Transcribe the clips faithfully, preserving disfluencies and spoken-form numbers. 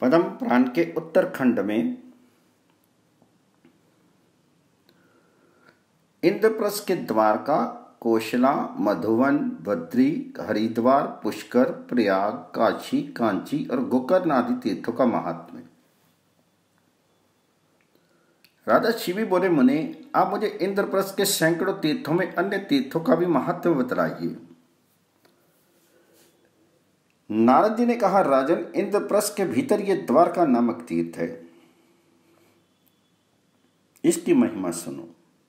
पद्म पुराण के उत्तरखंड में इंद्रप्रस्थ के द्वारका, कोशला, मधुवन, बद्री, हरिद्वार, पुष्कर, प्रयाग, काशी, कांची और गोकर्ण आदि तीर्थों का महात्म्य। राजा शिवी बोले, मुने आप मुझे इंद्रप्रस्थ के सैकड़ों तीर्थों में अन्य तीर्थों का भी महात्म्य बतलाइए। नारद जी ने कहा, राजन, इंद्रप्रस्थ के भीतर ये द्वारका नामक तीर्थ है, इसकी महिमा सुनो।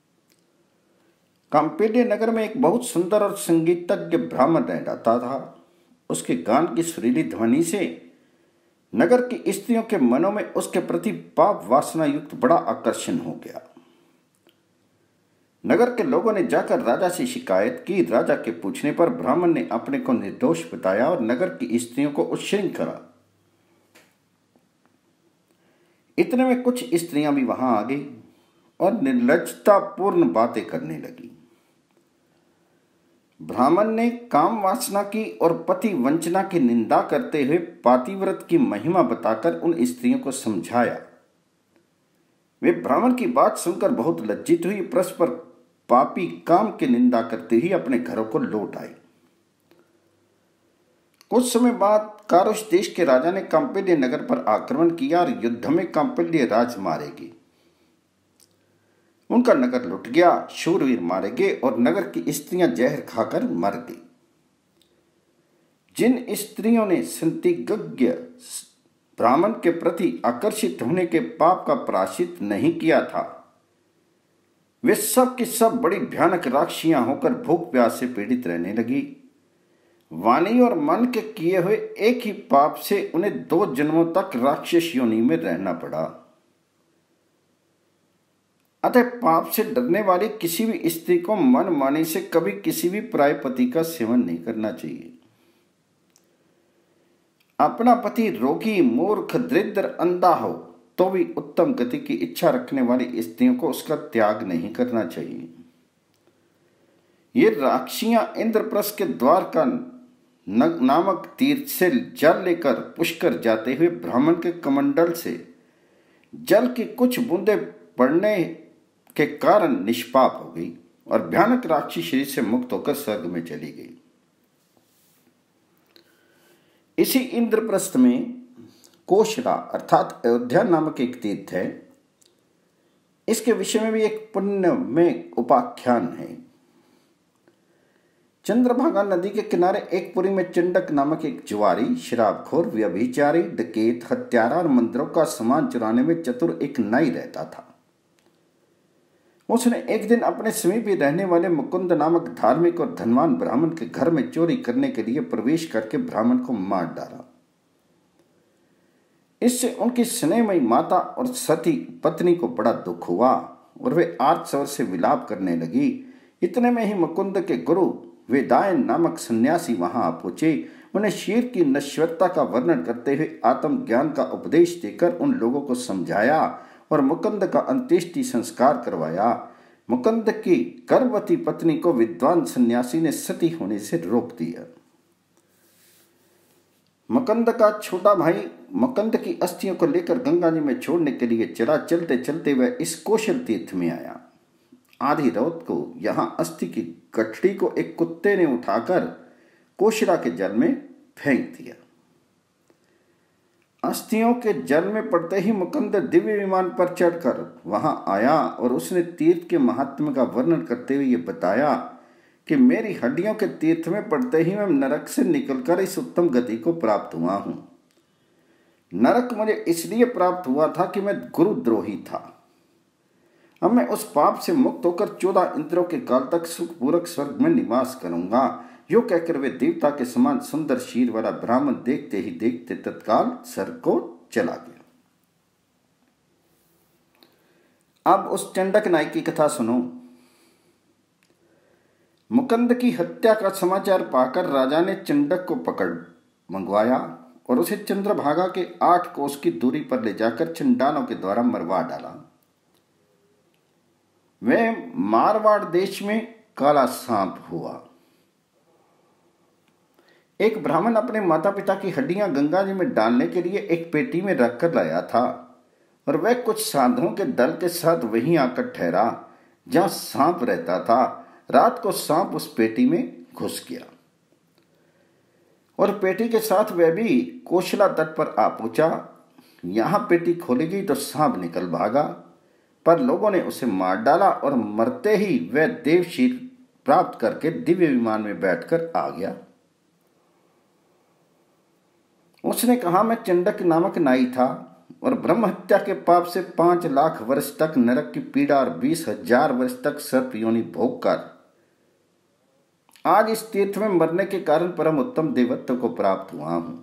कांपेड्य नगर में एक बहुत सुंदर और संगीतज्ञ ब्राह्मण रहता था। उसके गान की सुरीली ध्वनि से नगर की स्त्रियों के मनों में उसके प्रति पाप वासना युक्त बड़ा आकर्षण हो गया। नगर के लोगों ने जाकर राजा से शिकायत की। राजा के पूछने पर ब्राह्मण ने अपने को निर्दोष बताया और नगर की स्त्रियों को उच्छृंखल करा। इतने में कुछ स्त्रियां भी वहां आ गई और निर्लज्जतापूर्ण बातें करने लगी। ब्राह्मण ने काम वासना की और पति वंचना की निंदा करते हुए पातिव्रत की महिमा बताकर उन स्त्रियों को समझाया। वे ब्राह्मण की बात सुनकर बहुत लज्जित हुई, परस्पर पापी काम की निंदा करते ही अपने घरों को लौट आई। कुछ समय बाद कारुष देश के राजा ने कांपेड्य नगर पर आक्रमण किया और युद्ध में कांपेड्य राज मारे गए। उनका नगर लुट गया, शूरवीर मारे गए और नगर की स्त्रियां जहर खाकर मर गई। जिन स्त्रियों ने संदिग्ध ब्राह्मण के प्रति आकर्षित होने के पाप का प्रायश्चित नहीं किया था, वे सब की सब बड़ी भयानक राक्षसियां होकर भूख प्यास से पीड़ित रहने लगी। वाणी और मन के किए हुए एक ही पाप से उन्हें दो जन्मों तक राक्षस योनि में रहना पड़ा। अतः पाप से डरने वाली किसी भी स्त्री को मन मानी से कभी किसी भी पराय पति का सेवन नहीं करना चाहिए। अपना पति रोगी, मूर्ख, दरिद्र, अंधा हो तो भी उत्तम गति की इच्छा रखने वाली स्त्रियों को उसका त्याग नहीं करना चाहिए। ये राक्षसियां इंद्रप्रस्थ के द्वारका नामक तीर्थ से जल लेकर पुष्कर जाते हुए ब्राह्मण के कमंडल से जल की कुछ बूंदें पड़ने के कारण निष्पाप हो गई और भयानक राक्षसी शरीर से मुक्त होकर स्वर्ग में चली गई। इसी इंद्रप्रस्थ में कोशला अर्थात अयोध्या नामक एक तीर्थ है। इसके विषय में भी एक पुण्य में उपाख्यान है। चंद्रभागा नदी के किनारे एक पुरी में चंडक नामक एक जुआरी, शराबखोर, व्यभिचारी, डकैत, हत्यारा और मंदिरों का सामान चुराने में चतुर एक नाई रहता था। उसने एक दिन अपने समीप ही रहने वाले मुकुंद नामक धार्मिक और धनवान ब्राह्मण के घर में चोरी करने के लिए प्रवेश करके ब्राह्मण को मार डाला। इससे उनकी स्नेहमयी माता और सती पत्नी को बड़ा दुख हुआ और वे आर्त स्वर से विलाप करने लगी। इतने में ही मुकुंद के गुरु वेदायन नामक सन्यासी वहां आ पहुंचे। उन्हें शीर की नश्वरता का वर्णन करते हुए आत्मज्ञान का उपदेश देकर उन लोगों को समझाया और मुकुंद का अंत्येष्टि संस्कार करवाया। मुकुंद की गर्भवती पत्नी को विद्वान सन्यासी ने सती होने से रोक दिया। मुकुंद का छोटा भाई मुकुंद की अस्थियों को लेकर गंगा जी में छोड़ने के लिए चला। चलते चलते वह इस कौशल तीर्थ में आया। आधी रात को यहां अस्थि की गठड़ी को एक कुत्ते ने उठाकर कोशला के जल में फेंक दिया। अस्थियों के जल में पड़ते ही मुकुंद दिव्य विमान पर चढ़कर वहां आया और उसने तीर्थ के महात्म्य का वर्णन करते हुए ये बताया कि मेरी हड्डियों के तीर्थ में पड़ते ही मैं नरक से निकलकर इस उत्तम गति को प्राप्त हुआ हूं। नरक मुझे इसलिए प्राप्त हुआ था कि मैं गुरुद्रोही था। अब मैं उस पाप से मुक्त होकर चौदह इंद्रों के काल तक सुखपूर्वक स्वर्ग में निवास करूंगा। यो कहकर वे देवता के समान सुंदर शीर वाला ब्राह्मण देखते ही देखते तत्काल स्वर्ग को चला गया। अब उस चंडक नाई की कथा सुनो। मुकुंद की हत्या का समाचार पाकर राजा ने चंडक को पकड़ मंगवाया और उसे चंद्रभागा के आठ कोस की दूरी पर ले जाकर चंडालों के द्वारा मरवा डाला। वह मारवाड़ देश में काला सांप हुआ। एक ब्राह्मण अपने माता पिता की हड्डियां गंगा जी में डालने के लिए एक पेटी में रखकर लाया था और वह कुछ साधुओं के दल के साथ वहीं आकर ठहरा जहां सांप रहता था। रात को सांप उस पेटी में घुस गया और पेटी के साथ वह भी कोशला तट पर आ पहुंचा। यहां पेटी खोली गई तो सांप निकल भागा, पर लोगों ने उसे मार डाला और मरते ही वह देवशील प्राप्त करके दिव्य विमान में बैठकर आ गया। उसने कहा, मैं चंडक नामक नाई था और ब्रह्म हत्या के पाप से पांच लाख वर्ष तक नरक की पीड़ा और बीस हजार वर्ष तक सर्प योनि भोग कर आज इस तीर्थ में मरने के कारण परम उत्तम देवत्व को प्राप्त हुआ हूं।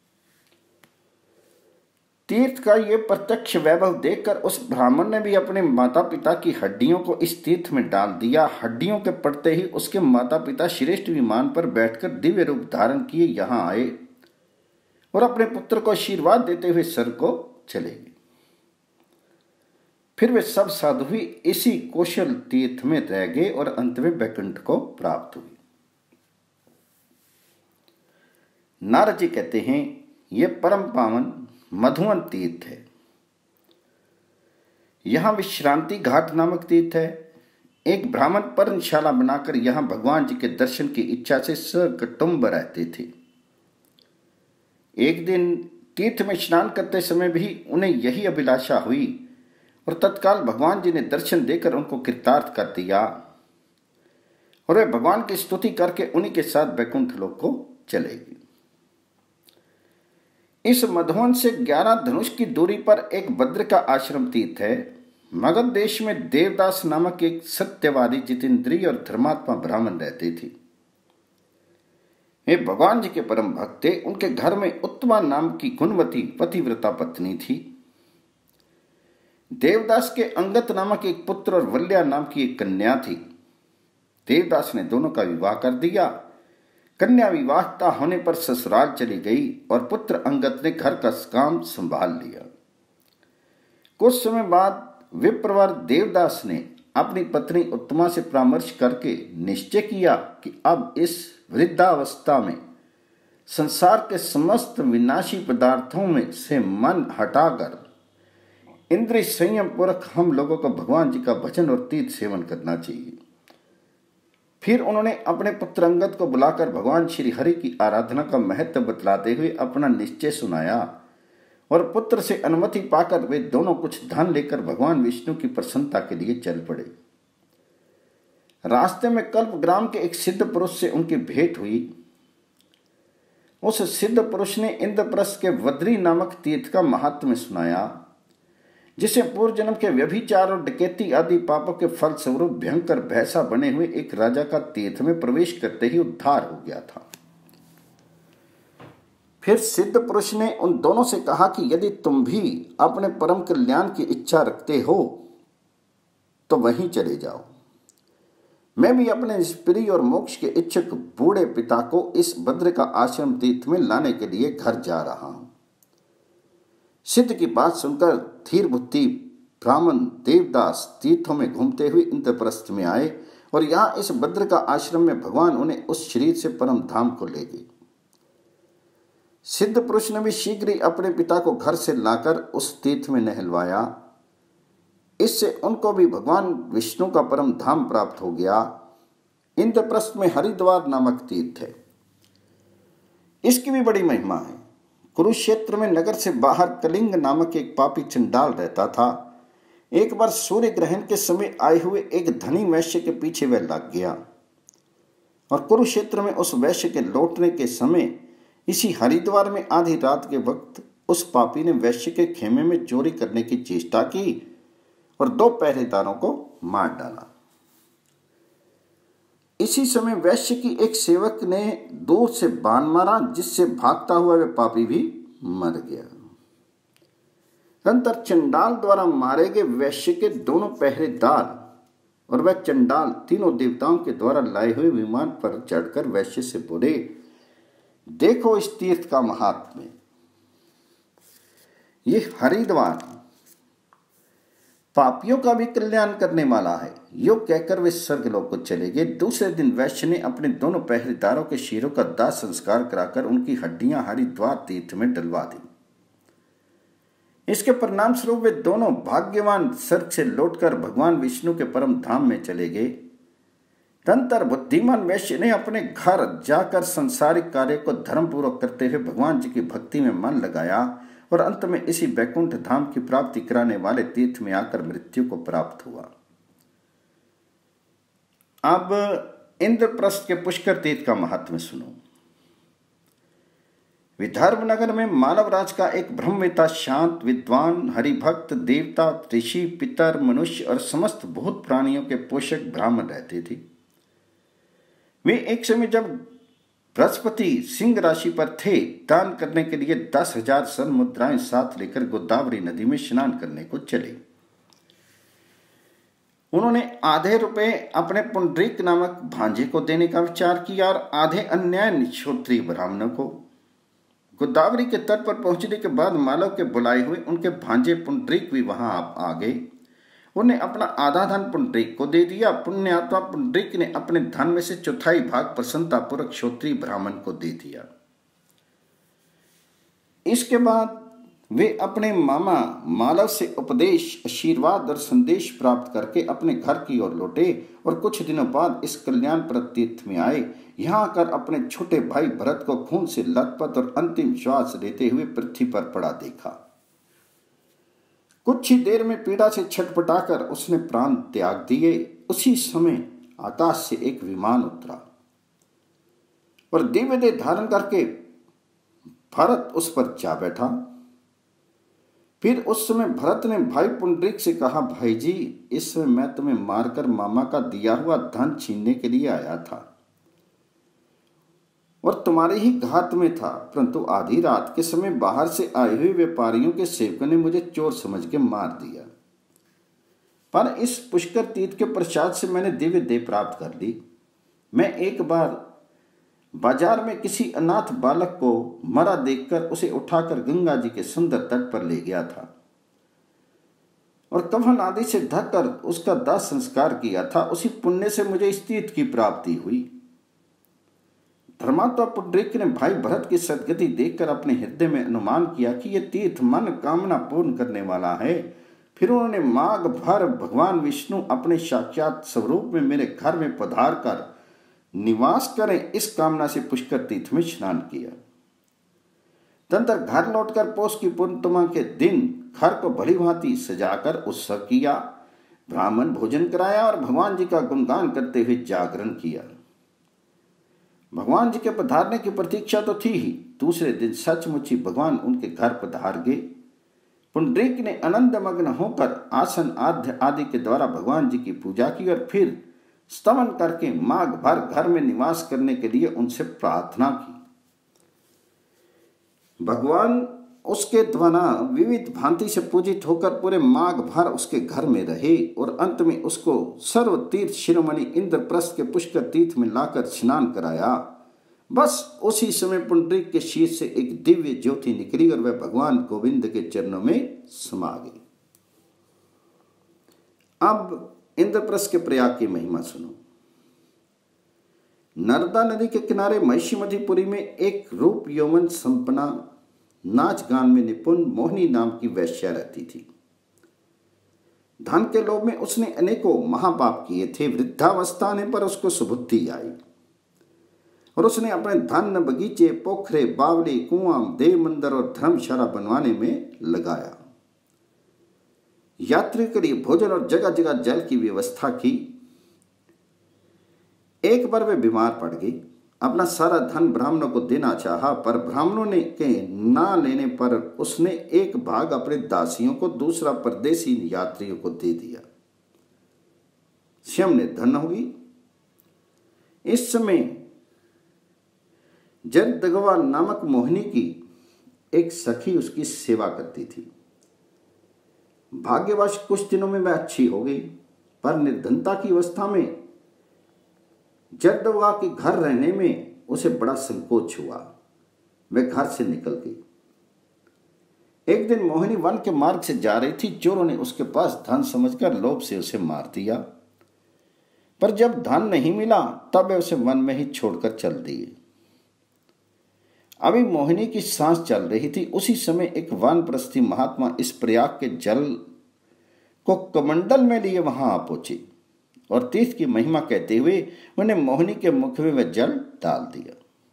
तीर्थ का ये प्रत्यक्ष वैभव देखकर उस ब्राह्मण ने भी अपने माता पिता की हड्डियों को इस तीर्थ में डाल दिया। हड्डियों के पड़ते ही उसके माता पिता श्रेष्ठ विमान पर बैठकर दिव्य रूप धारण किए यहां आए और अपने पुत्र को आशीर्वाद देते हुए स्वर्ग को चले गए। फिर वे सब साधु भी इसी कौशल तीर्थ में रह गए और अंत में वैकुंठ को प्राप्त हुए। नारद जी कहते हैं, यह परम पावन मधुवन तीर्थ है। यहां विश्रांति घाट नामक तीर्थ है। एक ब्राह्मण पर्णशाला बनाकर यहां भगवान जी के दर्शन की इच्छा से सकुटुंब रहते थे। एक दिन तीर्थ में स्नान करते समय भी उन्हें यही अभिलाषा हुई और तत्काल भगवान जी ने दर्शन देकर उनको कृतार्थ कर दिया और वे भगवान की स्तुति करके उन्हीं के साथ वैकुंठ लोक को चले गए। इस मधुवन से ग्यारह धनुष की दूरी पर एक भद्र का आश्रम तीर्थ है। मगध देश में देवदास नामक एक सत्यवादी जितेंद्रिय और धर्मात्मा ब्राह्मण रहते थे। वे भगवान जी के परम भक्त थे। उनके घर में उत्तमा नाम की गुणवती पतिव्रता पत्नी थी। देवदास के अंगत नामक एक पुत्र और वल्या नाम की एक कन्या थी। देवदास ने दोनों का विवाह कर दिया। कन्या विवाहिता होने पर ससुराल चली गई और पुत्र अंगत ने घर का काम संभाल लिया। कुछ समय बाद विप्रवर देवदास ने अपनी पत्नी उत्तमा से परामर्श करके निश्चय किया कि अब इस वृद्धावस्था में संसार के समस्त विनाशी पदार्थों में से मन हटाकर इंद्रिय संयम पूर्वक हम लोगों को भगवान जी का भजन और तीर्थ सेवन करना चाहिए। फिर उन्होंने अपने पुत्र अंगद को बुलाकर भगवान श्री हरि की आराधना का महत्व बतलाते हुए अपना निश्चय सुनाया और पुत्र से अनुमति पाकर वे दोनों कुछ धन लेकर भगवान विष्णु की प्रसन्नता के लिए चल पड़े। रास्ते में कल्प ग्राम के एक सिद्ध पुरुष से उनकी भेंट हुई। उस सिद्ध पुरुष ने इंद्रप्रस्थ के वद्री नामक तीर्थ का महात्म्य सुनाया, जिसे पूर्व जन्म के व्यभिचार और डकैती आदि पापों के फल स्वरूप भयंकर भैंसा बने हुए एक राजा का तीर्थ में प्रवेश करते ही उद्धार हो गया था। फिर सिद्ध पुरुष ने उन दोनों से कहा कि यदि तुम भी अपने परम कल्याण की इच्छा रखते हो तो वहीं चले जाओ। मैं भी अपने स्त्री और मोक्ष के इच्छुक बूढ़े पिता को इस भद्र का आश्रम तीर्थ में लाने के लिए घर जा रहा हूं। सिद्ध की बात सुनकर धीर बुद्धि ब्राह्मण देवदास तीर्थों में घूमते हुए इंद्रप्रस्थ में आए और यहाँ इस भद्र का आश्रम में भगवान उन्हें उस शरीर से परम धाम को ले गए। सिद्ध पुरुष ने भी शीघ्र ही अपने पिता को घर से लाकर उस तीर्थ में नहलवाया। इससे उनको भी भगवान विष्णु का परम धाम प्राप्त हो गया। इंद्रप्रस्थ में हरिद्वार नामक तीर्थ है। इसकी भी बड़ी महिमा है। कुरुक्षेत्र में नगर से बाहर कलिंग नामक एक पापी चंडाल रहता था। एक बार सूर्य ग्रहण के समय आए हुए एक धनी वैश्य के पीछे वह लग गया और कुरुक्षेत्र में उस वैश्य के लौटने के समय इसी हरिद्वार में आधी रात के वक्त उस पापी ने वैश्य के खेमे में चोरी करने की चेष्टा की और दो पहरेदारों को मार डाला। इसी समय वैश्य की एक सेवक ने दूर से बाण मारा, जिससे भागता हुआ वह पापी भी मर गया। तदनंतर चंडाल द्वारा मारे गए वैश्य के दोनों पहरेदार और वह चंडाल तीनों देवताओं के द्वारा लाए हुए विमान पर चढ़कर वैश्य से बोले, देखो इस तीर्थ का महात्म्य। ये हरिद्वार पापियों का भी कल्याण करने वाला है। यो कहकर वे स्वर्गलोक को चले गए। दूसरे दिन वैश्य ने अपने दोनों पहरेदारों के शीरों का दाह संस्कार कराकर उनकी हड्डियां हरिद्वार तीर्थ में डलवा दी। इसके परिणाम स्वरूप वे दोनों भाग्यवान स्वर्ग से लौटकर भगवान विष्णु के परम धाम में चले गए। तदंतर बुद्धिमान वैश्य ने अपने घर जाकर संसारिक कार्य को धर्मपूर्वक करते हुए भगवान जी की भक्ति में मन लगाया और अंत में इसी वैकुंठ धाम की प्राप्ति कराने वाले तीर्थ में आकर मृत्यु को प्राप्त हुआ। अब इंद्रप्रस्थ के पुष्कर तीर्थ का महात्म्य सुनो। विदर्भ नगर में मालवराज का एक ब्रह्मवेता, शांत, विद्वान, हरिभक्त, देवता, ऋषि, पितर, मनुष्य और समस्त भूत प्राणियों के पोषक ब्राह्मण रहते थे। वे एक समय जब बृहस्पति सिंह राशि पर थे, दान करने के लिए दस हजार सन मुद्राएं साथ लेकर गोदावरी नदी में स्नान करने को चले। उन्होंने आधे रुपए अपने पुंडरीक नामक भांजे को देने का विचार किया और आधे अन्य निक्षोत्रीय ब्राह्मणों को। गोदावरी के तट पर पहुंचने के बाद मालव के बुलाए हुए उनके भांजे पुंडरीक भी वहां आ गए। उन्हें अपना आधा धन पुंडरीक को दे दिया। पुण्यात्मा पुंडरीक ने अपने धन में से चौथाई भाग प्रसन्नतापूर्वक क्षत्रिय ब्राह्मण को दे दिया। इसके बाद वे अपने मामा मालव से उपदेश, आशीर्वाद और संदेश प्राप्त करके अपने घर की ओर लौटे और कुछ दिनों बाद इस कल्याणप्रद तीर्थ में आए। यहाँ आकर अपने छोटे भाई भरत को खून से लथपथ और अंतिम श्वास लेते हुए पृथ्वी पर पड़ा देखा। कुछ ही देर में पीड़ा से छटपटाकर उसने प्राण त्याग दिए। उसी समय आकाश से एक विमान उतरा और दिव्य देह धारण करके भरत उस पर जा बैठा। फिर उस समय भरत ने भाई पुंडरीक से कहा, भाई जी, इस समय मैं तुम्हें मारकर मामा का दिया हुआ धन छीनने के लिए आया था और तुम्हारे ही घात में था, परंतु आधी रात के समय बाहर से आए हुए व्यापारियों के सेवकों ने मुझे चोर समझ के मार दिया। पर इस पुष्कर तीर्थ के प्रसाद से मैंने दिव्य देह प्राप्त कर ली। मैं एक बार बाजार में किसी अनाथ बालक को मरा देखकर उसे उठाकर गंगा जी के सुंदर तट पर ले गया था और कफन आदि से ढककर उसका दाह संस्कार किया था। उसी पुण्य से मुझे इस तीर्थ की प्राप्ति हुई। धर्मात्मा पुंडरीक ने भाई भरत की सदगति देखकर अपने हृदय में अनुमान किया कि यह तीर्थ मन कामना पूर्ण करने वाला है। फिर उन्होंने माघ भर भगवान विष्णु अपने साक्षात स्वरूप में मेरे घर में पधार कर निवास करें, इस कामना से पुष्कर तीर्थ में स्नान किया। तदंतर घर लौटकर पौष की पूर्णिमा के दिन घर को भली भांति सजाकर उत्सव किया, ब्राह्मण भोजन कराया और भगवान जी का गुणगान करते हुए जागरण किया। भगवान जी के पधारने की प्रतीक्षा तो थी ही। दूसरे दिन सचमुच ही भगवान उनके घर पधार गए। पुंडरीक ने आनंद मग्न होकर आसन आद्य आदि के द्वारा भगवान जी की पूजा की और फिर स्तवन करके माघ भर घर में निवास करने के लिए उनसे प्रार्थना की। भगवान उसके द्वारा विविध भांति से पूजित होकर पूरे माघ भर उसके घर में रहे और अंत में उसको सर्व तीर्थ शिरोमणि इंद्रप्रस्थ के पुष्कर तीर्थ में लाकर स्नान कराया। बस उसी समय पुंडरीक के शीश से एक दिव्य ज्योति निकली और वह भगवान गोविंद के चरणों में समा गई। अब इंद्रप्रस्थ के प्रयाग की महिमा सुनो। नर्मदा नदी के किनारे महिषीमतीपुरी में एक रूप यौवन संपन्ना, नाच गान में निपुण मोहिनी नाम की वैश्या रहती थी। धन के लोभ में उसने अनेकों महापाप किए थे। वृद्धावस्था आने पर उसको सुबुद्धि आई और उसने अपने धन, बगीचे, पोखरे, बावली, कुआं, देव मंदिर और धर्मशाला बनवाने में लगाया। यात्री के लिए भोजन और जगह जगह जल की व्यवस्था की। एक बार वे बीमार पड़ गई। अपना सारा धन ब्राह्मणों को देना चाहा, पर ब्राह्मणों ने के ना लेने पर उसने एक भाग अपने दासियों को, दूसरा परदेसी यात्रियों को दे दिया। स्वयं निर्धन होगी। इस समय जरदगवा नामक मोहिनी की एक सखी उसकी सेवा करती थी। भाग्यवश कुछ दिनों में वह अच्छी हो गई, पर निर्धनता की अवस्था में जरदगवा के घर रहने में उसे बड़ा संकोच हुआ। वह घर से निकल गई। एक दिन मोहिनी वन के मार्ग से जा रही थी। चोरों ने उसके पास धन समझकर लोभ से उसे मार दिया, पर जब धन नहीं मिला तब वे उसे वन में ही छोड़कर चल दिए। अभी मोहिनी की सांस चल रही थी, उसी समय एक वानप्रस्थी महात्मा इस प्रयाग के जल को कमंडल में लिए वहां आ पहुंचे और तीर्थ की महिमा कहते हुए उन्हें मोहिनी के मुख में वह जल डाल दिया।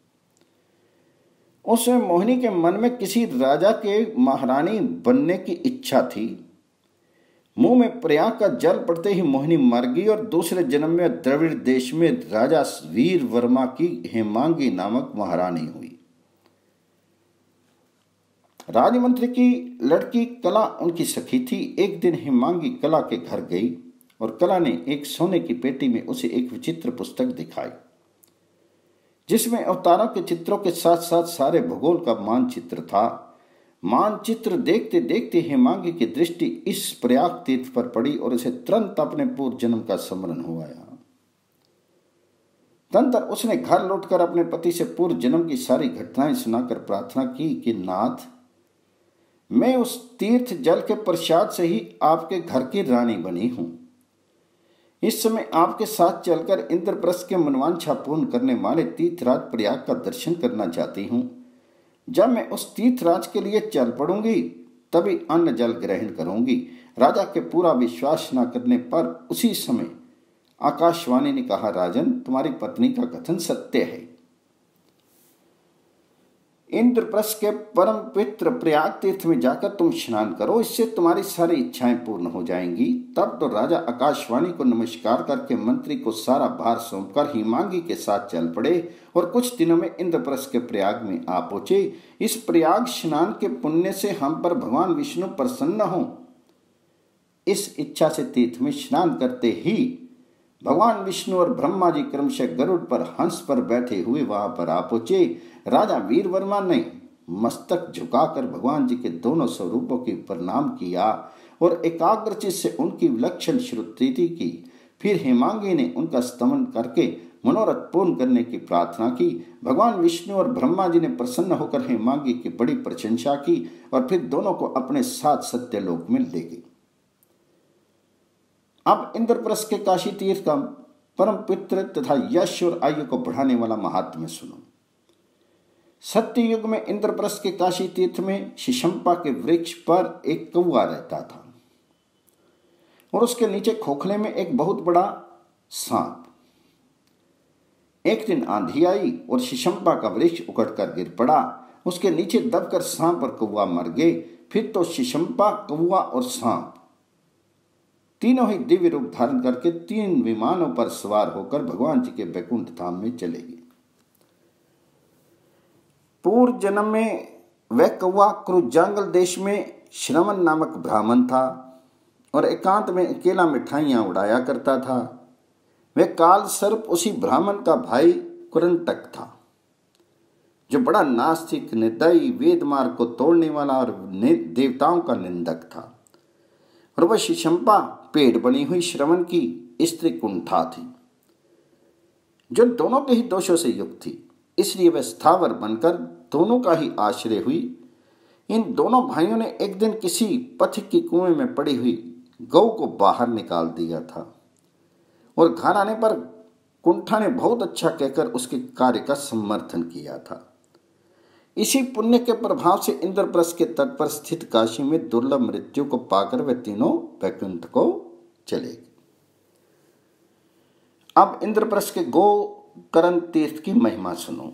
उस समय मोहिनी के मन में किसी राजा के महारानी बनने की इच्छा थी। मुंह में प्रयाग का जल पड़ते ही मोहिनी मर गई और दूसरे जन्म में द्रविड़ देश में राजा वीर वर्मा की हेमांगी नामक महारानी हुई। राजमंत्री की लड़की कला उनकी सखी थी। एक दिन हेमांगी कला के घर गई और कला ने एक सोने की पेटी में उसे एक विचित्र पुस्तक दिखाई, जिसमें अवतारों के चित्रों के साथ साथ सारे भूगोल का मानचित्र था। मानचित्र देखते देखते हेमांगी की दृष्टि इस प्रयाग तीर्थ पर पड़ी और उसे तुरंत अपने पूर्व जन्म का स्मरण हो आया। तदंतर उसने घर लौटकर अपने पति से पूर्व जन्म की सारी घटनाएं सुनाकर प्रार्थना की कि नाथ, मैं उस तीर्थ जल के प्रसाद से ही आपके घर की रानी बनी हूं। इस समय आपके साथ चलकर इंद्रप्रस्थ के मनवांछा पूर्ण करने वाले तीर्थराज प्रयाग का दर्शन करना चाहती हूं। जब मैं उस तीर्थराज के लिए चल पड़ूंगी तभी अन्न जल ग्रहण करूंगी। राजा के पूरा विश्वास न करने पर उसी समय आकाशवाणी ने कहा, राजन, तुम्हारी पत्नी का कथन सत्य है। इंद्रप्रस्थ के परम पवित्र प्रयाग तीर्थ में जाकर तुम स्नान करो, इससे तुम्हारी सारी इच्छाएं पूर्ण हो जाएंगी। तब तो राजा आकाशवाणी को नमस्कार करके मंत्री को सारा भार सौंपकर हेमांगी के साथ चल पड़े और कुछ दिनों में इंद्रप्रस्थ के प्रयाग में आ पहुंचे। इस प्रयाग स्नान के पुण्य से हम पर भगवान विष्णु प्रसन्न हो, इस इच्छा से तीर्थ में स्नान करते ही भगवान विष्णु और ब्रह्मा जी क्रमशः गरुड़ पर हंस पर बैठे हुए वहां पर आ पहुंचे। राजा वीर वर्मा ने मस्तक झुकाकर भगवान जी के दोनों स्वरूपों की प्रणाम किया और एकाग्रचित से उनकी विलक्षण स्तुति की। फिर हेमांगी ने उनका स्तमन करके मनोरथ पूर्ण करने की प्रार्थना की। भगवान विष्णु और ब्रह्मा जी ने प्रसन्न होकर हेमांगी की बड़ी प्रशंसा की और फिर दोनों को अपने साथ सत्यलोक में ले गए। अब इंद्रप्रस्थ के काशी तीर्थ का परम पवित्र तथा यश और आयु को बढ़ाने वाला महात्म्य सुनो। सत्य युग में इंद्रप्रस्थ के काशी तीर्थ में शिशंपा के वृक्ष पर एक कौवा रहता था और उसके नीचे खोखले में एक बहुत बड़ा सांप। एक दिन आंधी आई और शिशंपा का वृक्ष उखड़कर गिर पड़ा। उसके नीचे दबकर सांप और कौवा मर गए। फिर तो शिशंपा, कौवा और सांप तीनों ही दिव्य रूप धारण करके तीन विमानों पर सवार होकर भगवान जी के बैकुंठ धाम में चले गए। पूर्व जन्म में वह कौवा क्रुजांगल देश में श्रवण नामक ब्राह्मण था और एकांत में अकेला मिठाइयां उड़ाया करता था। वह काल सर्प उसी ब्राह्मण का भाई कुरंटक था, जो बड़ा नास्तिक, निर्दयी, वेद मार्ग को तोड़ने वाला और देवताओं का निंदक था। और वह शिशंपा पेड़ बनी हुई श्रवण की स्त्री कुंठा थी, जो दोनों के ही दोषों से युक्त थी, इसलिए वह स्थावर बनकर दोनों का ही आश्रय हुई। इन दोनों भाइयों ने एक दिन किसी पथिक की कुएं में पड़ी हुई गौ को बाहर निकाल दिया था और घर आने पर कुंठा ने बहुत अच्छा कहकर उसके कार्य का समर्थन किया था। इसी पुण्य के प्रभाव से इंद्रप्रस्थ के तट पर स्थित काशी में दुर्लभ मृत्यु को पाकर वे तीनों वैकुंठ को चले गए। अब इंद्रप्रस्थ के गोकर्ण तीर्थ की महिमा सुनो।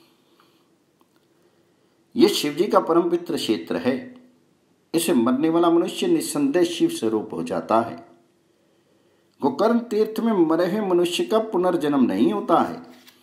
यह शिव जी का परम पवित्र क्षेत्र है। इसे मरने वाला मनुष्य निस्संदेह शिव स्वरूप हो जाता है। गोकर्ण तीर्थ में मरे हुए मनुष्य का पुनर्जन्म नहीं होता है।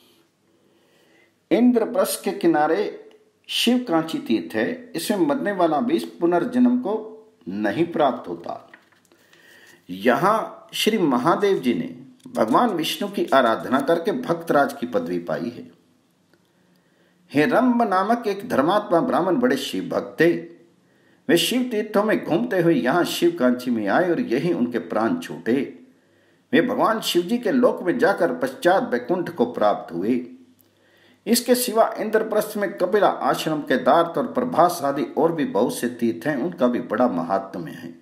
इंद्रप्रस्थ के किनारे शिव कांची तीर्थ है। इसमें मरने वाला भी पुनर्जन्म को नहीं प्राप्त होता। यहां श्री महादेव जी ने भगवान विष्णु की आराधना करके भक्तराज की पदवी पाई है। हेरम्ब नामक एक धर्मात्मा ब्राह्मण बड़े शिव भक्त थे। वे शिव तीर्थों में घूमते हुए यहाँ शिव कांची में आए और यही उनके प्राण छूटे। वे भगवान शिव जी के लोक में जाकर पश्चात वैकुंठ को प्राप्त हुए। इसके सिवा इंद्रप्रस्थ में कपिला आश्रम, केदार्थ और प्रभास आदि और भी बहुत से तीर्थ हैं, उनका भी बड़ा महात्म्य है।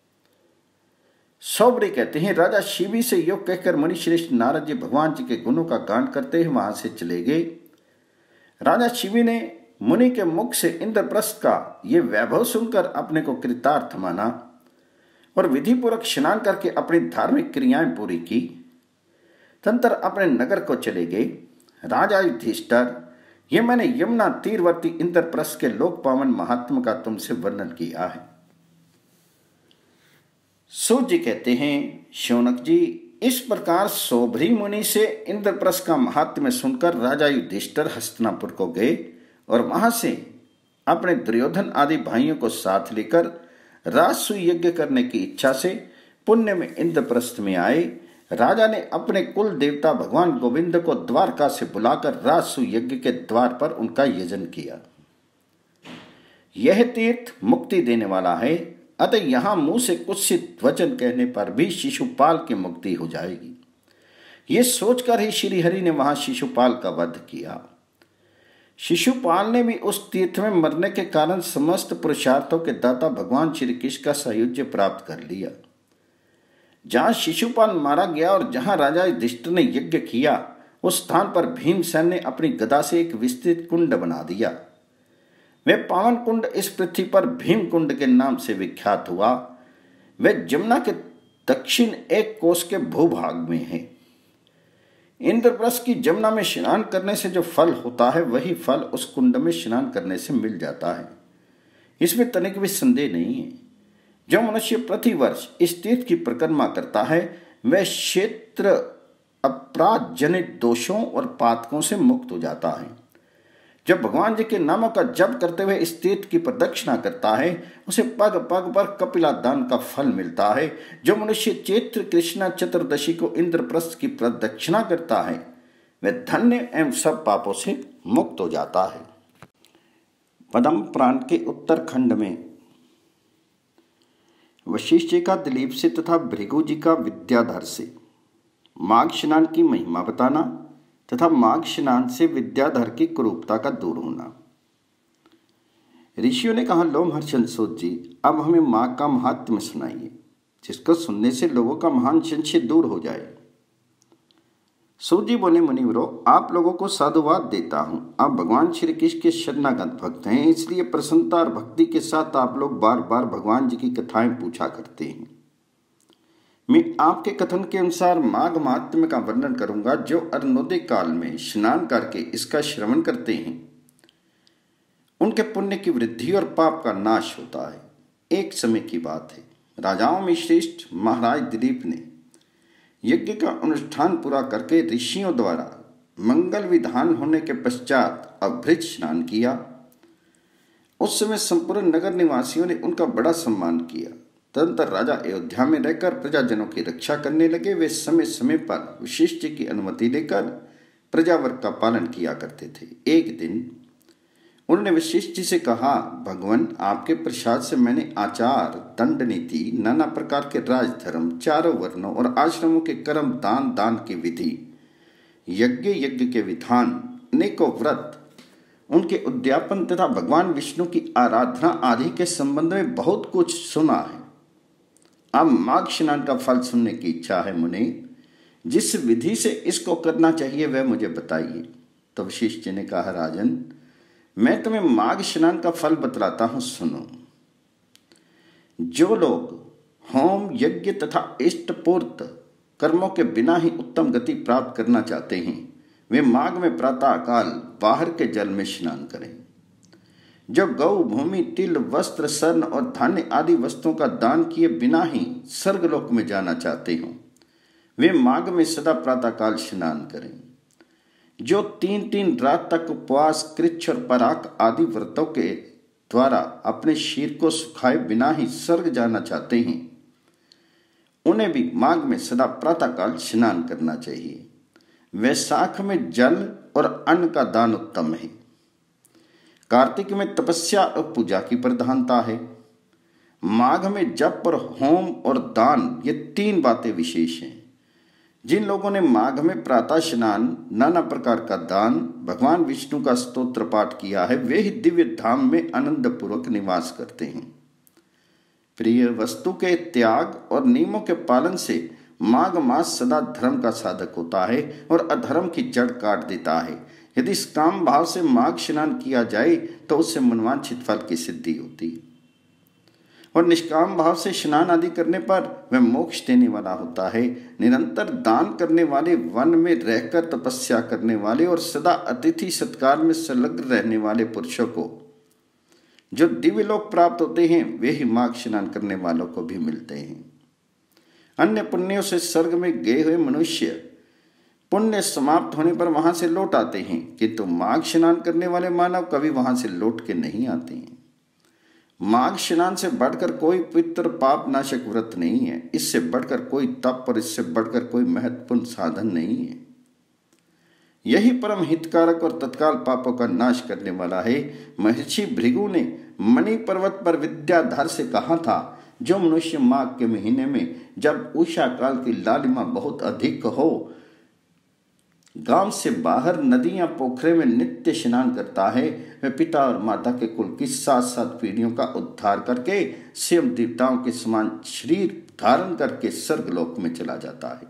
सौबरी कहते हैं, राजा शिवी से योग कहकर मुनिश्रेष्ठ नारद जी भगवान जी के गुणों का गान करते हुए वहां से चले गए। राजा शिवी ने मुनि के मुख से इंद्रप्रस्थ का ये वैभव सुनकर अपने को कृतार्थ माना और विधिपूर्वक स्नान करके अपनी धार्मिक क्रियाएं पूरी की। तंत्र अपने नगर को चले गए। राजा युधिष्ठिर, ये मैंने यमुना तीरवर्ती इंद्रप्रस्थ के लोक पावन महात्म का तुमसे वर्णन किया है। सूत जी कहते हैं, शौनक जी, इस प्रकार सौभरी मुनि से इंद्रप्रस्थ का महात्म्य सुनकर राजा युधिष्ठिर हस्तिनापुर को गए और वहां से अपने दुर्योधन आदि भाइयों को साथ लेकर राजसूय यज्ञ करने की इच्छा से पुण्य में इंद्रप्रस्थ में आए। राजा ने अपने कुल देवता भगवान गोविंद को द्वारका से बुलाकर राजसूय यज्ञ के द्वार पर उनका यजन किया। यह तीर्थ मुक्ति देने वाला है, अतः यहां मुंह से कुत्सित वचन कहने पर भी शिशुपाल की मुक्ति हो जाएगी। ये सोचकर ही श्री हरि ने वहां शिशुपाल का वध किया। शिशुपाल ने भी उस तीर्थ में मरने के कारण समस्त पुरुषार्थों के दाता भगवान श्री कृष्ण का सायुज्य प्राप्त कर लिया। जहां शिशुपाल मारा गया और जहां राजा युधिष्ठिर ने यज्ञ किया, उस स्थान पर भीमसेन ने अपनी गदा से एक विस्तृत कुंड बना दिया। वह पावन कुंड इस पृथ्वी पर भीम कुंड के नाम से विख्यात हुआ। वह जमुना के दक्षिण एक कोस के भूभाग में है। इंद्रप्रस्थ की जमुना में स्नान करने से जो फल होता है, वही फल उस कुंड में स्नान करने से मिल जाता है। इसमें तनिक भी संदेह नहीं है। जो मनुष्य प्रतिवर्ष इस तीर्थ की परिक्रमा करता है, वह क्षेत्र अपराध जनित दोषों और पातकों से मुक्त हो जाता है। जब भगवान जी के नामों का जप करते हुए इस तीर्थ की प्रदक्षिणा करता है, उसे पग पग पर कपिला दान का फल मिलता है। जो मनुष्य चैत्र कृष्णा चतुर्दशी को इंद्रप्रस्थ की प्रदक्षिणा करता है, वह धन्य एवं सब पापों से मुक्त हो जाता है। पद्म पुराण के उत्तरखंड में वशिष्ठ जी का दिलीप से तथा भृगु जी का विद्याधर से माघ स्नान की महिमा बताना तथा माघ स्नान से विद्याधर की कुरूपता का दूर होना। ऋषियों ने कहा, लो महर्षि सूत जी, अब हमें माघ का महात्म्य सुनाइए, जिसको सुनने से लोगों का महान संशय दूर हो जाए। सूत जी बोले, मुनिवरों, आप लोगों को साधुवाद देता हूं। आप भगवान श्री कृष्ण के शरणागत भक्त हैं, इसलिए प्रसन्नता और भक्ति के साथ आप लोग बार बार भगवान जी की कथाएं पूछा करते हैं। मैं आपके कथन के अनुसार माघ महात्म्य का वर्णन करूंगा। जो अरुणोदय काल में स्नान करके इसका श्रवण करते हैं, उनके पुण्य की वृद्धि और पाप का नाश होता है। एक समय की बात है, राजाओं में श्रेष्ठ महाराज दिलीप ने यज्ञ का अनुष्ठान पूरा करके ऋषियों द्वारा मंगल विधान होने के पश्चात अभृत स्नान किया। उस समय संपूर्ण नगर निवासियों ने उनका बड़ा सम्मान किया। तदनंतर राजा अयोध्या में रहकर प्रजाजनों की रक्षा करने लगे। वे समय समय पर वशिष्ठ जी की अनुमति लेकर प्रजावर्ग का पालन किया करते थे। एक दिन उन्होंने वशिष्ठ जी से कहा, भगवान, आपके प्रसाद से मैंने आचार, दंड नीति, नाना प्रकार के राजधर्म, चारों वर्णों और आश्रमों के कर्म, दान दान की विधि, यज्ञ यज्ञ के विधान, अनेकों व्रत, उनके उद्यापन तथा भगवान विष्णु की आराधना आदि के संबंध में बहुत कुछ सुना है। अब माघ स्नान का फल सुनने की इच्छा है मुनि। जिस विधि से इसको करना चाहिए वह मुझे बताइए। तो वशिष्ठ जी ने कहा, राजन, मैं तुम्हें माघ स्नान का फल बतलाता हूं, सुनो। जो लोग होम, यज्ञ तथा इष्टपूर्त कर्मों के बिना ही उत्तम गति प्राप्त करना चाहते हैं, वे माघ में प्रातः काल बाहर के जल में स्नान करें। जो गौ, भूमि, तिल, वस्त्र, स्वर्ण और धान्य आदि वस्तुओं का दान किए बिना ही स्वर्गलोक में जाना चाहते हों, वे माघ में सदा प्रातः काल स्नान करें। जो तीन तीन रात तक उपवास, कृच्छ और पराक आदि व्रतों के द्वारा अपने शरीर को सुखाए बिना ही स्वर्ग जाना चाहते हैं, उन्हें भी माघ में सदा प्रातः काल स्नान करना चाहिए। वैशाख में जल और अन्न का दान उत्तम है। कार्तिक में तपस्या और पूजा की प्रधानता है। माघ में जप और होम और दान, ये तीन बातें विशेष हैं। जिन लोगों ने माघ में प्रातः स्नान, नाना प्रकार का दान, भगवान विष्णु का स्तोत्र पाठ किया है, वे ही दिव्य धाम में आनंद पूर्वक निवास करते हैं। प्रिय वस्तु के त्याग और नियमों के पालन से माघ मास सदा धर्म का साधक होता है और अधर्म की जड़ काट देता है। यदि इस काम भाव से माघ स्नान किया जाए तो उससे मनवांछित फल की सिद्धि होती है, और निष्काम भाव से स्नान आदि करने पर वह मोक्ष देने वाला होता है। निरंतर दान करने वाले, वन में रहकर तपस्या करने वाले और सदा अतिथि सत्कार में संलग्न रहने वाले पुरुषों को जो दिव्य लोक प्राप्त होते हैं, वे ही माघ स्नान करने वालों को भी मिलते हैं। अन्य पुण्यों से स्वर्ग में गए हुए मनुष्य पुण्य समाप्त होने पर वहां से लौट आते हैं, किंतु माघ स्नान करने वाले मानव कभी वहां से लौट के नहीं आते हैं। माघ स्नान से बढ़कर कोई पवित्र पाप नाशक व्रत नहीं है, इससे बढ़कर कोई तप और इससे बढ़कर कोई महत्वपूर्ण साधन नहीं है। यही परम हितकारक और तत्काल पापों का नाश करने वाला है। महर्षि भृगु ने मणि पर्वत पर विद्याधर से कहा था, जो मनुष्य माघ के महीने में, जब उषा काल की लालिमा बहुत अधिक हो, गांव से बाहर नदी या पोखरे में नित्य स्नान करता है, वह पिता और माता के कुल की सात सात पीढ़ियों का उद्धार करके स्वयं देवताओं के समान शरीर धारण करके स्वर्गलोक में चला जाता है।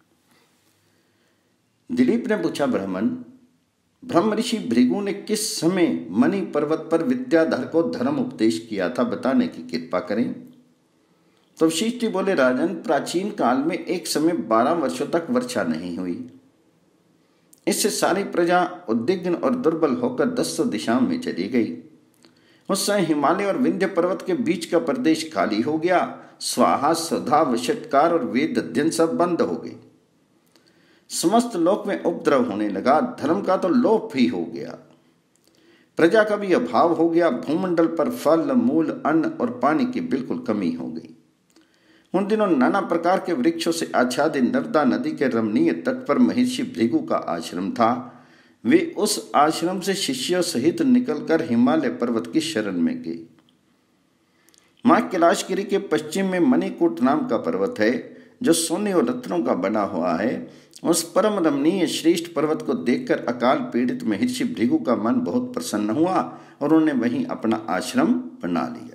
दिलीप ने पूछा, ब्राह्मण, ब्रह्म ऋषि भृगु ने किस समय मणि पर्वत पर विद्याधर को धर्म उपदेश किया था, बताने की कृपा करें। तो वशिष्ठ जी बोले, राजन, प्राचीन काल में एक समय बारह वर्षों तक वर्षा नहीं हुई। इससे सारी प्रजा उद्विग्न और दुर्बल होकर दसों दिशाओं में चली गई। उस समय हिमालय और विंध्य पर्वत के बीच का प्रदेश खाली हो गया। स्वाहा, स्वधा, वशटकार और वेद अध्ययन सब बंद हो गए। समस्त लोक में उपद्रव होने लगा। धर्म का तो लोप ही हो गया। प्रजा का भी अभाव हो गया। भूमंडल पर फल, मूल, अन्न और पानी की बिल्कुल कमी हो गई। उन दिनों नाना प्रकार के वृक्षों से आच्छादित नर्मदा नदी के रमणीय तट पर महर्षि भृगु का आश्रम था। वे उस आश्रम से शिष्यों सहित निकलकर हिमालय पर्वत की शरण में गए। मां कैलाशगिरी के पश्चिम में मणिकूट नाम का पर्वत है, जो सोने और रत्नों का बना हुआ है। उस परम रमणीय श्रेष्ठ पर्वत को देखकर अकाल पीड़ित महर्षि भृगु का मन बहुत प्रसन्न हुआ और उन्होंने वहीं अपना आश्रम बना लिया।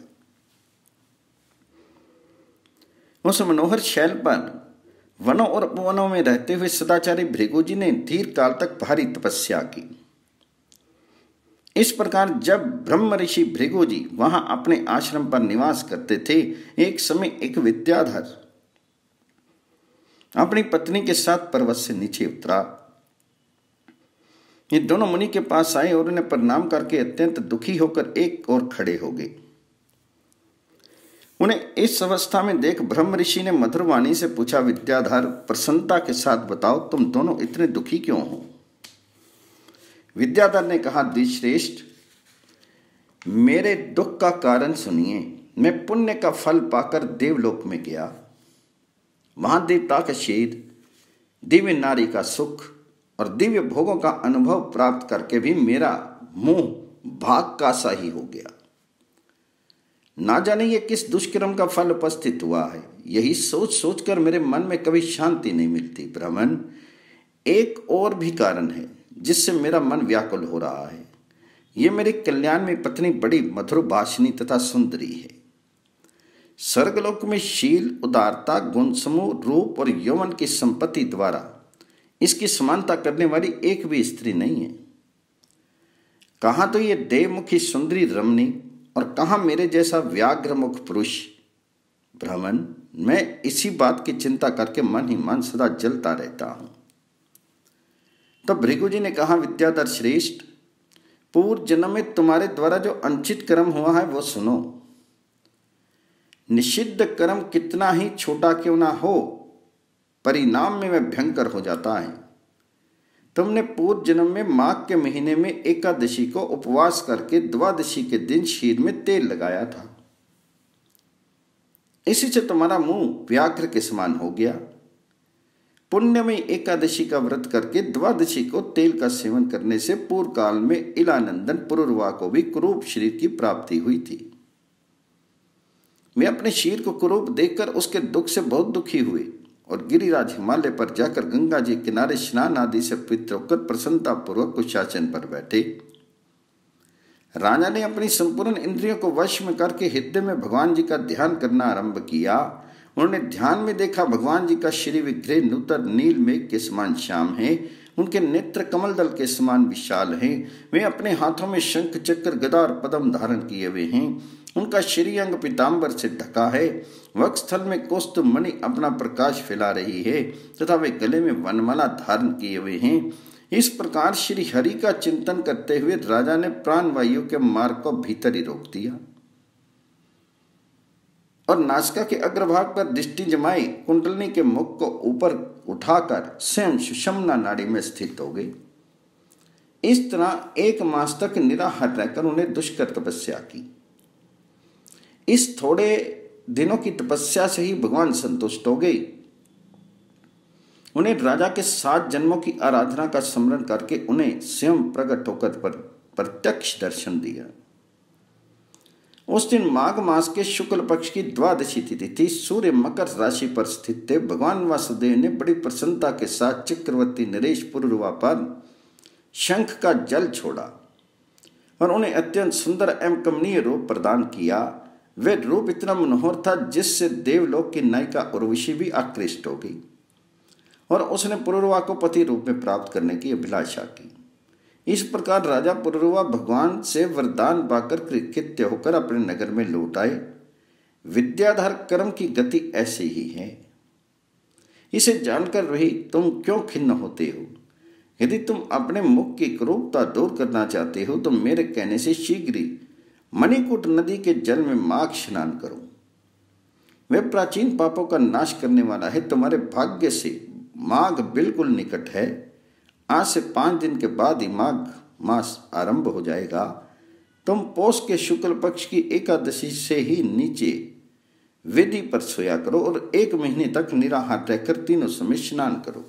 उस मनोहर शैल पर वनों और उपवनों में रहते हुए सदाचारी भृगु जी ने दीर्घ काल तक भारी तपस्या की। इस प्रकार जब ब्रह्म ऋषि भृगु जी वहां अपने आश्रम पर निवास करते थे, एक समय एक विद्याधर अपनी पत्नी के साथ पर्वत से नीचे उतरा। ये दोनों मुनि के पास आए और उन्हें प्रणाम करके अत्यंत दुखी होकर एक ओर खड़े हो गए। उन्हें इस अवस्था में देख ब्रह्म ऋषि ने मधुर वाणी से पूछा, विद्याधर, प्रसन्नता के साथ बताओ, तुम दोनों इतने दुखी क्यों हो? विद्याधर ने कहा, द्विश्रेष्ठ, मेरे दुख का कारण सुनिए। मैं पुण्य का फल पाकर देवलोक में गया। वहां देवता का शेर, दिव्य नारी का सुख और दिव्य भोगों का अनुभव प्राप्त करके भी मेरा मुंह भाग का सा ही हो गया। ना जाने ये किस दुष्कर्म का फल उपस्थित हुआ है। यही सोच सोचकर मेरे मन में कभी शांति नहीं मिलती। ब्राह्मण, एक और भी कारण है जिससे मेरा मन व्याकुल हो रहा है। ये मेरी कल्याण में पत्नी बड़ी मधुर भाषिणी तथा सुंदरी है। स्वर्गलोक में शील, उदारता, गुण समूह, रूप और यौवन की संपत्ति द्वारा इसकी समानता करने वाली एक भी स्त्री नहीं है। कहाँ तो ये देवमुखी सुंदरी रमणी और कहाँ मेरे जैसा व्याघ्रमुख पुरुष। ब्राह्मण, मैं इसी बात की चिंता करके मन ही मन सदा जलता रहता हूं। तो भृगु जी ने कहा, विद्याधर श्रेष्ठ, पूर्व जन्म में तुम्हारे द्वारा जो अनुचित कर्म हुआ है वो सुनो। निषिद्ध कर्म कितना ही छोटा क्यों ना हो, परिणाम में वह भयंकर हो जाता है। तुमने पूर्व जन्म में माघ के महीने में एकादशी को उपवास करके द्वादशी के दिन शीर में तेल लगाया था। इसी से तुम्हारा मुंह व्याघ्र के समान हो गया। पुण्य में एकादशी का व्रत करके द्वादशी को तेल का सेवन करने से पूर्व काल में इलानंदन पुरुरवा को भी कुरूप शरीर की प्राप्ति हुई थी। वे अपने शीर को कुरूप देखकर उसके दुख से बहुत दुखी हुए और गिरिराज हिमालय पर जाकर गंगा जी किनारे स्नान आदि से पवित्र होकर प्रसन्नता पूर्वक कुशासन पर बैठे। राजा ने अपनी संपूर्ण इंद्रियों को वश में करके हृदय में भगवान जी का ध्यान करना आरंभ किया। उन्होंने ध्यान में देखा भगवान जी का श्री विग्रह नूतन नील मेघ के समान श्याम है, उनके नेत्र कमल दल के समान विशाल हैं। वे अपने हाथों में शंख चक्र गदा और पद्म धारण किए हुए हैं। उनका श्रीअंग पीताम्बर से ढका है। वक्षस्थल में कौस्तुभ मणि अपना प्रकाश फैला रही है तथा वे गले में वनमाला धारण किए हुए हैं। इस प्रकार श्री हरि का चिंतन करते हुए राजा ने प्राणवायु के मार्ग को भीतर ही रोक दिया और नासिका के अग्रभाग पर दृष्टि जमाई कुंडलिनी के मुख को ऊपर उठाकर स्वयं सुषुम्ना नाड़ी में स्थित हो गई। इस तरह एक मास तक निराहार रहकर उन्हें दुष्कर तपस्या की। इस थोड़े दिनों की तपस्या से ही भगवान संतुष्ट हो गई। उन्हें राजा के सात जन्मों की आराधना का स्मरण करके उन्हें स्वयं प्रकट होकर पर प्रत्यक्ष दर्शन दिया। उस दिन माघ मास के शुक्ल पक्ष की द्वादशी तिथि थी। सूर्य मकर राशि पर स्थित थे। भगवान वासुदेव ने बड़ी प्रसन्नता के साथ चक्रवर्ती नरेश पुरुरवा पर शंख का जल छोड़ा और उन्हें अत्यंत सुंदर एवं कमनीय रूप प्रदान किया। वे रूप इतना मनोहर था जिससे देवलोक की नायिका उर्वशी भी आकृष्ट हो गई और उसने पुरुरवा को पति रूप में प्राप्त करने की अभिलाषा की। इस प्रकार राजा पुरुरवा भगवान से वरदान पाकर कृतकृत्य होकर अपने नगर में लौट आए। विद्याधर कर्म की गति ऐसी ही है। इसे जानकर वही तुम क्यों खिन्न होते हो? यदि तुम अपने मुख की क्रूरता दूर करना चाहते हो तो मेरे कहने से शीघ्र ही मणिकूट नदी के जल में माघ स्नान करो। वह प्राचीन पापों का नाश करने वाला है। तुम्हारे भाग्य से माघ बिल्कुल निकट है। आज से पांच दिन के बाद ही माघ मास आरंभ हो जाएगा। तुम पौष के शुक्ल पक्ष की एकादशी से ही नीचे वेदी पर सोया करो और एक महीने तक निराहार रहकर तीनों समय स्नान करो।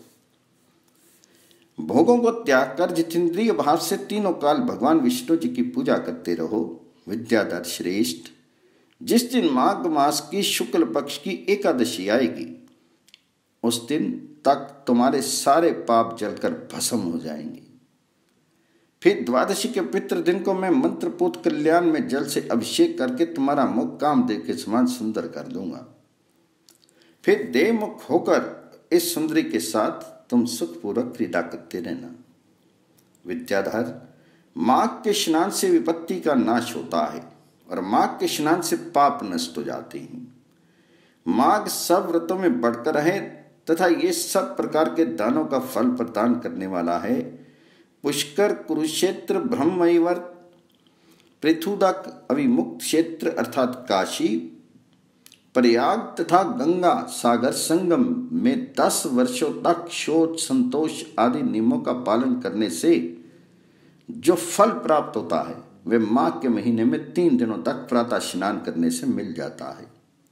भोगों को त्याग कर जितेंद्रिय भाव से तीनों काल भगवान विष्णु जी की पूजा करते रहो। विद्याधर श्रेष्ठ, जिस दिन माघ मास की शुक्ल पक्ष की एकादशी आएगी उस दिन तक तुम्हारे सारे पाप जलकर भस्म हो जाएंगे। फिर द्वादशी के पितृ दिन को मैं मंत्रपूत कल्याण में जल से अभिषेक करके तुम्हारा मुख कामदेव के समान सुंदर कर दूंगा। फिर देव मुख होकर इस सुंदरी के साथ तुम सुखपूर्वक क्रीड़ा करते रहना। विद्याधर, माघ के स्नान से विपत्ति का नाश होता है और माघ के स्नान से पाप नष्ट हो जाते हैं। माघ सब व्रतों में बढ़कर है तथा ये सब प्रकार के दानों का फल प्रदान करने वाला है। पुष्कर, कुरुक्षेत्र, ब्रह्मवैवर्त, पृथुदक, अभिमुक्त क्षेत्र अर्थात काशी, प्रयाग तथा गंगा सागर संगम में दस वर्षों तक शौच, संतोष आदि नियमों का पालन करने से जो फल प्राप्त होता है वे माघ के महीने में तीन दिनों तक प्रातः स्नान करने से मिल जाता है।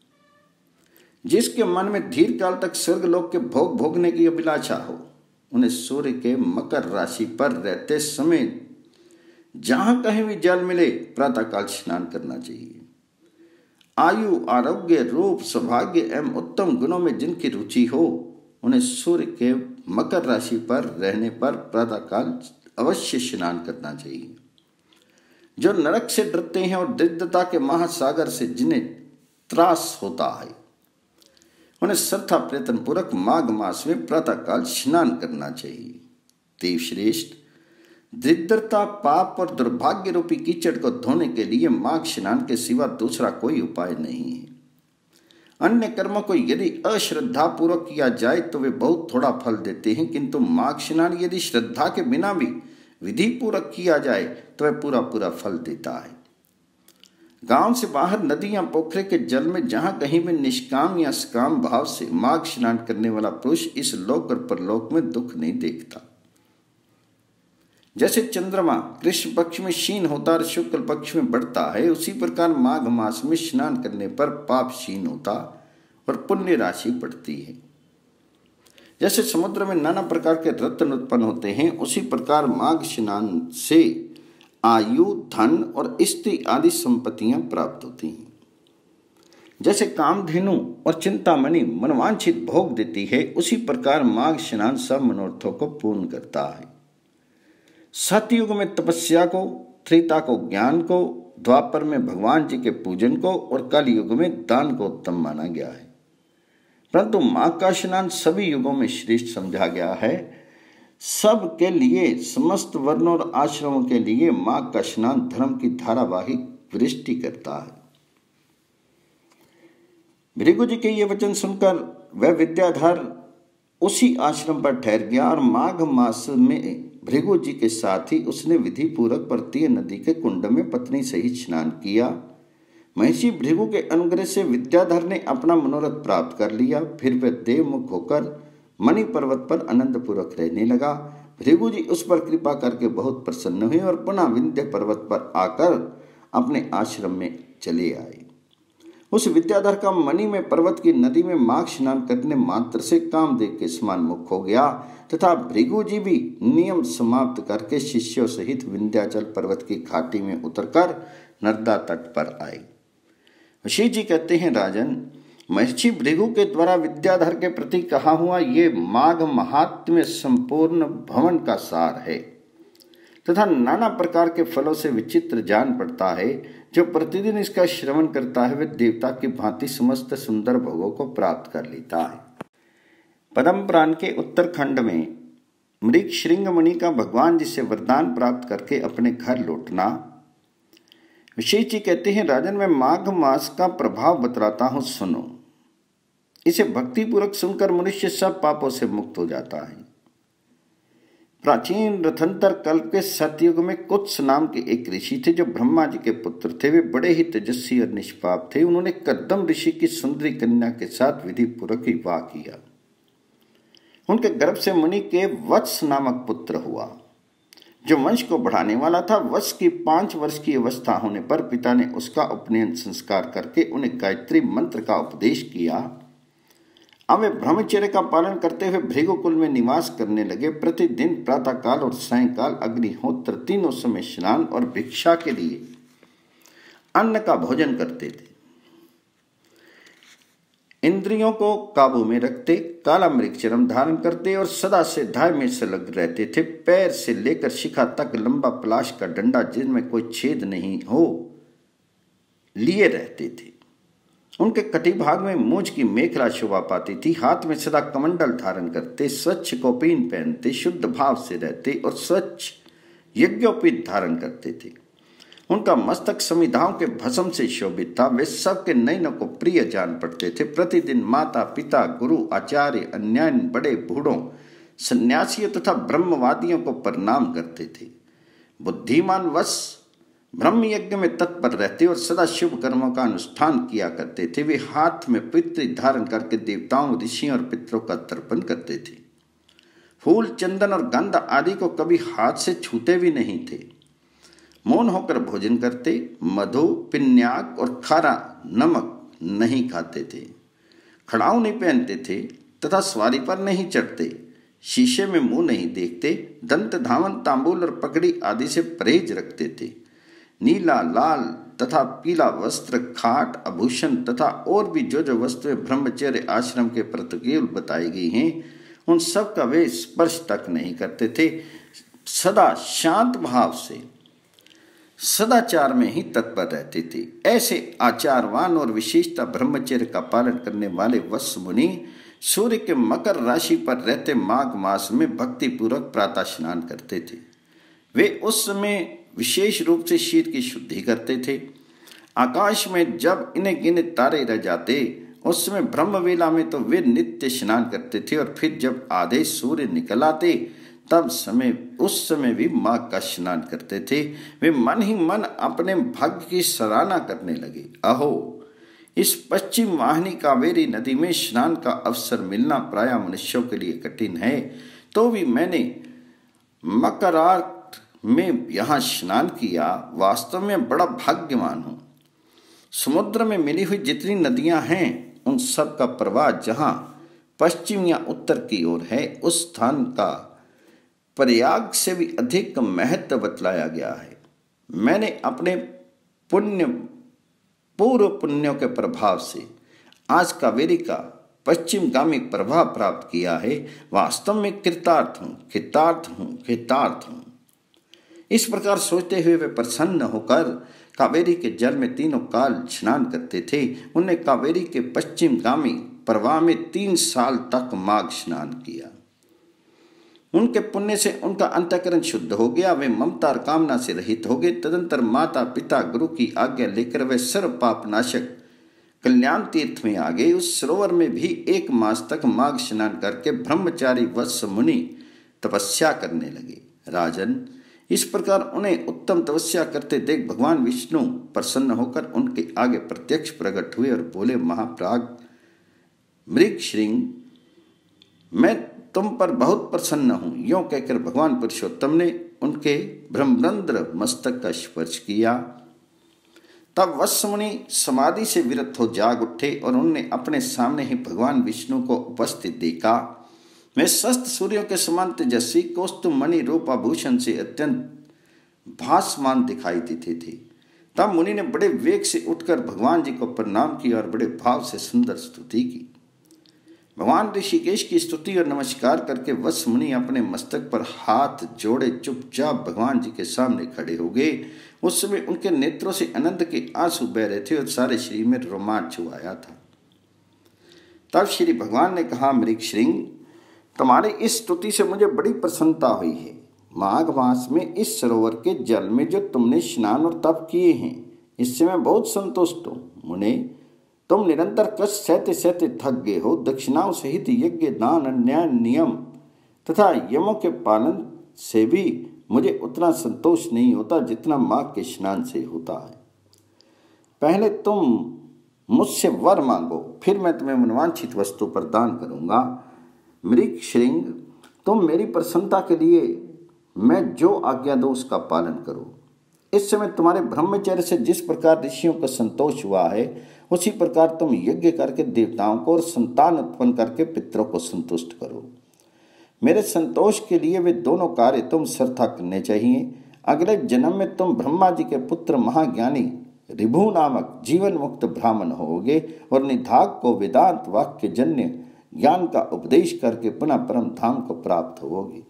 जिसके मन में दीर्घ काल तक स्वर्गलोक के भोग भोगने की अभिलाषा हो उन्हें सूर्य के मकर राशि पर रहते समय जहां कहीं भी जल मिले प्रातःकाल स्नान करना चाहिए। आयु, आरोग्य, रूप, सौभाग्य एवं उत्तम गुणों में जिनकी रुचि हो उन्हें सूर्य के मकर राशि पर रहने पर प्रातःकाल अवश्य स्नान करना चाहिए। जो नरक से डरते हैं और दरिद्रता के महासागर से जिन्हें त्रास होता है उन्हें श्रद्धा प्रयत्न पूर्वक माघ मास में प्रातःकाल स्नान करना चाहिए। देवश्रेष्ठ, दरिद्रता, पाप और दुर्भाग्य रूपी कीचड़ को धोने के लिए माघ स्नान के सिवा दूसरा कोई उपाय नहीं है। अन्य कर्मों को यदि अश्रद्धा पूर्वक किया जाए तो वे बहुत थोड़ा फल देते हैं, किंतु माघ स्नान यदि श्रद्धा के बिना भी विधि पूर्वक किया जाए तो वह पूरा पूरा फल देता है। गांव से बाहर नदी या पोखरे के जल में जहां कहीं भी निष्काम या सकाम भाव से माघ स्नान करने वाला पुरुष इस लोक और परलोक में दुख नहीं देखता। जैसे चंद्रमा कृष्ण पक्ष में क्षीण होता और शुक्ल पक्ष में बढ़ता है, उसी प्रकार माघ मास में स्नान करने पर पाप क्षीण होता और पुण्य राशि बढ़ती है। जैसे समुद्र में नाना प्रकार के रत्न उत्पन्न होते हैं, उसी प्रकार माघ स्नान से आयु, धन और स्त्री आदि संपत्तियां प्राप्त होती हैं। जैसे कामधेनु और चिंतामणि मनवांछित भोग देती है, उसी प्रकार माघ स्नान सब मनोरथों को पूर्ण करता है। सतयुग में तपस्या को, त्रेता को ज्ञान को, द्वापर में भगवान जी के पूजन को और कलयुग में दान को उत्तम माना गया है। परंतु माघ का स्नान सभी युगों में श्रेष्ठ समझा गया है। सब के लिए, समस्त वर्णों और आश्रमों के लिए माघ का स्नान धर्म की धारावाहिक वृष्टि करता है। भृगु जी के ये वचन सुनकर वह विद्याधर उसी आश्रम पर ठहर गया और माघ मास में भृगु जी के साथ ही उसने विधि पूर्वक पर्तीय नदी के कुंड में पत्नी सहित स्नान किया। महर्षि भृगु के अनुग्रह से विद्याधर ने अपना मनोरथ प्राप्त कर लिया। फिर वह देवमुख होकर मणि पर्वत पर आनंद पूर्वक रहने लगा। भृगु जी उस पर कृपा करके बहुत प्रसन्न हुए और पुनः विंध्य पर्वत पर आकर अपने आश्रम में चले आए। उस विद्याधर का मणि में पर्वत की नदी में माघ स्नान करने मात्र से कामदेव के समान मुख हो गया तथा भृगु जी भी नियम समाप्त करके शिष्यों सहित विंध्याचल पर्वत की घाटी में उतरकर नर्मदा तट पर आए। वशिष्ठ जी कहते हैं, राजन, महर्षि भृगु के द्वारा विद्याधर के प्रति कहा हुआ ये माघ महात्म्य संपूर्ण भवन का सार है तथा नाना प्रकार के फलों से विचित्र जान पड़ता है। जो प्रतिदिन इसका श्रवण करता है वह देवता की भांति समस्त सुंदर भोगों को प्राप्त कर लेता है। पद्म पुराण के उत्तरखंड में मृग श्रृंग मुनि का भगवान जी से वरदान प्राप्त करके अपने घर लौटना। विशेष जी कहते हैं, राजन, मैं माघ मास का प्रभाव बतलाता हूं, सुनो। इसे भक्तिपूर्वक सुनकर मनुष्य सब पापों से मुक्त हो जाता है। प्राचीन रथंतर कल्प के सतयुग में कुत्स नाम के एक ऋषि थे जो ब्रह्मा जी के पुत्र थे। वे बड़े ही तेजस्वी और निष्पाप थे। उन्होंने कद्दम ऋषि की सुंदरी कन्या के साथ विधि पूर्वक विवाह किया। उनके गर्भ से मुनि के वत्स नामक पुत्र हुआ जो वंश को बढ़ाने वाला था। वत्स की पांच वर्ष की अवस्था होने पर पिता ने उसका उपनयन संस्कार करके उन्हें गायत्री मंत्र का उपदेश किया। अब वे ब्रह्मचर्य का पालन करते हुए भृगुकुल में निवास करने लगे। प्रतिदिन प्रातःकाल और सायंकाल अग्निहोत्र तीनों समय स्नान और भिक्षा के लिए अन्न का भोजन करते थे। इंद्रियों को काबू में रखते, काला मृग चरम धारण करते और सदा से धाय में संलग्न रहते थे। पैर से लेकर शिखा तक लंबा पलाश का डंडा जिसमें कोई छेद नहीं हो लिए रहते थे। उनके कटिभाग में मूंछ की मेखला शोभा पाती थी। हाथ में सदा कमंडल धारण करते, स्वच्छ कौपीन पहनते, शुद्ध भाव से रहते और स्वच्छ यज्ञोपीत धारण करते थे। उनका मस्तक समिधाओं के भस्म से शोभित था। वे सबके नयनों को प्रिय जान पड़ते थे। प्रतिदिन माता पिता, गुरु, आचार्य, अन्याय, बड़े बूढ़ों, सन्यासियों तथा ब्रह्मवादियों को प्रणाम करते थे। बुद्धिमान वश ब्रह्म यज्ञ में तत्पर रहते और सदा शुभ कर्मों का अनुष्ठान किया करते थे। वे हाथ में पितृ धारण करके देवताओं, ऋषियों और पितरों का तर्पण करते थे। फूल, चंदन और गंध आदि को कभी हाथ से छूते भी नहीं थे। मौन होकर भोजन करते, मधु, पिन्याक और खारा नमक नहीं खाते थे। खड़ाऊ नहीं पहनते थे तथा सवारी पर नहीं चढ़ते। शीशे में मुंह नहीं देखते। दंत धावन, तांबूल और पगड़ी आदि से परहेज रखते थे। नीला, लाल तथा पीला वस्त्र, खाट, आभूषण तथा और भी जो जो वस्तुएं ब्रह्मचर्य आश्रम के प्रतिकूल बताई गई हैं उन सब का वे स्पर्श तक नहीं करते थे। सदा शांत भाव से सदाचार में ही तत्पर रहते थे। ऐसे आचारवान और विशेषता ब्रह्मचर्य का पालन करने वाले वत्स मुनि सूर्य के मकर राशि पर रहते माघ मास में भक्ति पूर्वक प्रातः स्नान करते थे। वे उस समय विशेष रूप से शीत की शुद्धि करते थे। आकाश में जब इन्हें गिने तारे रह जाते उस समय ब्रह्मवेला में तो वे नित्य स्नान करते थे और फिर जब आधे सूर्य निकल आते तब समय उस समय भी माघ का स्नान करते थे। वे मन ही मन अपने भाग्य की सराहना करने लगे। अहो, इस पश्चिम वाहिनी कावेरी नदी में स्नान का अवसर मिलना प्रायः मनुष्यों के लिए कठिन है, तो भी मैंने मकरार्क में यहाँ स्नान किया। वास्तव में बड़ा भाग्यवान हूँ। समुद्र में मिली हुई जितनी नदियां हैं उन सब का प्रवाह जहाँ पश्चिम या उत्तर की ओर है उस स्थान का प्रयाग से भी अधिक महत्व बतलाया गया है। मैंने अपने पुण्य पूर्व पुण्यों के प्रभाव से आज कावेरी का पश्चिमगामी प्रभाव प्राप्त किया है, वास्तव में कृतार्थ हूँ, कृतार्थ हूँ, कृतार्थ हूँ। इस प्रकार सोचते हुए वे प्रसन्न होकर कावेरी के जल में तीनों काल स्नान करते थे। उन्होंने कावेरी के पश्चिमगामी प्रवाह में तीन साल तक माघ स्नान किया। उनके पुण्य से उनका अंतःकरण शुद्ध हो गया, वे ममता और कामना से रहित हो गए। तदंतर माता पिता गुरु की आज्ञा लेकर वे सर्व पाप नाशक कल्याण तीर्थ में आ गए। उस सरोवर में भी एक मास तक माघ स्नान करके ब्रह्मचारी वत्स मुनि तपस्या करने लगे। राजन, इस प्रकार उन्हें उत्तम तपस्या करते देख भगवान विष्णु प्रसन्न होकर उनके आगे प्रत्यक्ष प्रकट हुए और बोले, महाप्राग मृगश्रृंग, मैं तुम पर बहुत प्रसन्न हूं। यों कहकर भगवान पुरुषोत्तम ने उनके ब्रह्मरंध्र मस्तक का स्पर्श किया। तब वत्स मुनि समाधि से विरत हो जाग उठे और उन्होंने अपने सामने ही भगवान विष्णु को उपस्थित देखा। वे स्वस्थ सूर्यों के समान तेजस्वी कौस्तुभ मणि रूपाभूषण से अत्यंत भासमान दिखाई देते थे। तब मुनि ने बड़े वेग से उठकर भगवान जी को प्रणाम किया और बड़े भाव से सुंदर स्तुति की। भगवान ऋषिकेश की स्तुति और नमस्कार करके वत्स मुनि अपने मस्तक पर हाथ जोड़े चुपचाप भगवान जी के सामने खड़े हो गए। उस समय उनके नेत्रों से आनंद के आंसू बह रहे थे और सारे शरीर में रोमांच छुआया था। तब श्री भगवान ने कहा, मृगश्रृंग, तुम्हारी इस स्तुति से मुझे बड़ी प्रसन्नता हुई है। माघ मास में इस सरोवर के जल में जो तुमने स्नान और तप किए हैं, इससे मैं बहुत संतुष्ट हूँ। मुने, तुम निरंतर कष्ट सहते सहते थक गए हो। दक्षिणाओं सहित यज्ञ, दान, न्याय, नियम तथा यमों के पालन से भी मुझे उतना संतोष नहीं होता जितना माघ के स्नान से होता है। पहले तुम मुझसे वर मांगो, फिर मैं तुम्हें मनवांछित वस्तु प्रदान करूंगा। मृगश्रृंग, तुम मेरी प्रसन्नता के लिए मैं जो आज्ञा दो उसका पालन करो। इस समय तुम्हारे ब्रह्मचर्य से जिस प्रकार ऋषियों को संतोष हुआ है, उसी प्रकार तुम यज्ञ करके देवताओं को और संतान उत्पन्न करके पितरों को संतुष्ट करो। मेरे संतोष के लिए वे दोनों कार्य तुम श्रद्धा करने चाहिए। अगले जन्म में तुम ब्रह्मा जी के पुत्र महाज्ञानी ऋभु नामक जीवन मुक्त ब्राह्मण होगे और निधाग को वेदांत वाक्य जन्य ज्ञान का उपदेश करके पुनः परम धाम को प्राप्त होगे।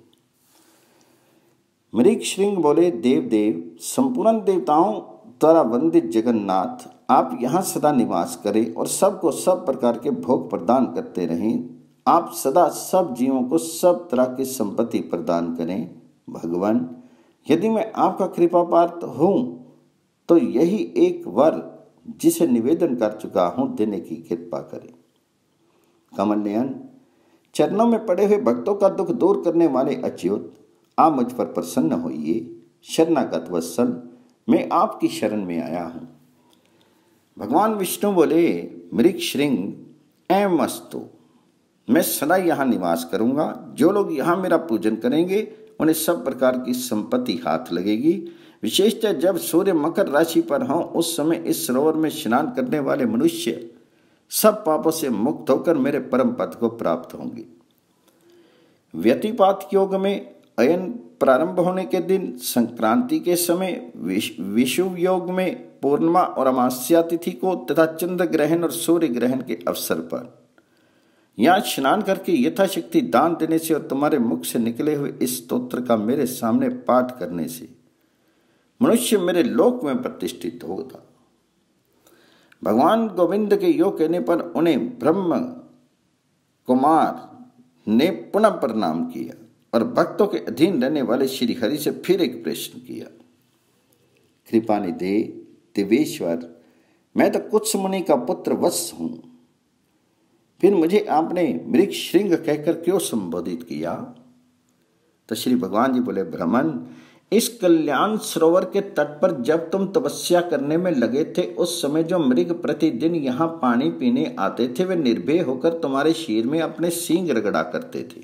मृगश्रृंग बोले, देव देव, संपूर्ण देवताओं द्वारा वंदित जगन्नाथ, आप यहाँ सदा निवास करें और सबको सब प्रकार के भोग प्रदान करते रहें। आप सदा सब जीवों को सब तरह की संपत्ति प्रदान करें। भगवान, यदि मैं आपका कृपा पात्र हूँ तो यही एक वर जिसे निवेदन कर चुका हूँ देने की कृपा करें। कमल नयन, चरणों में पड़े हुए भक्तों का दुख दूर करने वाले अच्युत, आप मुझ पर प्रसन्न होइए। शरणागत वत्सल, मैं आपकी शरण में आया हूँ। भगवान विष्णु बोले, मृगश्रृंग, ऐं अस्तु, मैं सदा यहाँ निवास करूँगा। जो लोग यहाँ मेरा पूजन करेंगे उन्हें सब प्रकार की संपत्ति हाथ लगेगी। विशेषतः जब सूर्य मकर राशि पर हों, उस समय इस सरोवर में स्नान करने वाले मनुष्य सब पापों से मुक्त होकर मेरे परम पद को प्राप्त होंगे। व्यतिपात योग में अयन प्रारंभ होने के दिन, संक्रांति के समय, विषुव योग में पूर्णिमा और अमावस्या तिथि को तथा चंद्र ग्रहण और सूर्य ग्रहण के अवसर पर यहाँ स्नान करके यथाशक्ति दान देने से और तुम्हारे मुख से निकले हुए इस स्तोत्र का मेरे सामने पाठ करने से मनुष्य मेरे लोक में प्रतिष्ठित होगा। भगवान गोविंद के योग कहने पर उन्हें ब्रह्म कुमार ने पुनः प्रणाम किया और भक्तों के अधीन रहने वाले श्री हरि से फिर एक प्रश्न किया। कृपानिधि दिवेश्वर, मैं तो कुत्स मुनि का पुत्र वत्स हूं, फिर मुझे आपने मृगश्रृंग कहकर क्यों संबोधित किया? तो श्री भगवान जी बोले, ब्राह्मण, इस कल्याण सरोवर के तट पर जब तुम तपस्या करने में लगे थे, उस समय जो मृग प्रतिदिन यहाँ पानी पीने आते थे, वे निर्भय होकर तुम्हारे शीर में अपने सींग रगड़ा करते थे।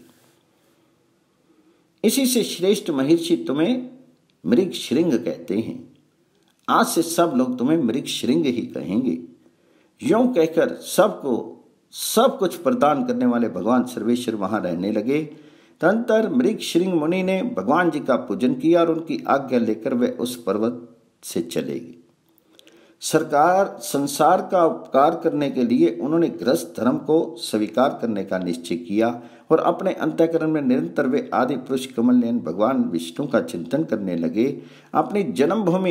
इसी से श्रेष्ठ महर्षि तुम्हें मृगश्रृंग कहते हैं। आज से सब लोग तुम्हें मृगश्रृंग ही कहेंगे। यूं कहकर सबको सब कुछ प्रदान करने वाले भगवान सर्वेश्वर वहां रहने लगे। तदंतर मृगश्रृंग मुनि ने भगवान जी का पूजन किया और उनकी आज्ञा लेकर वे उस पर्वत से चले गए। सरकार संसार का उपकार करने के लिए उन्होंने गृहस्थ धर्म को स्वीकार करने का निश्चय किया और अपने अंतःकरण में निरंतर वे आदि पुरुष कमल नयन भगवान विष्णु का चिंतन करने लगे। अपनी जन्मभूमि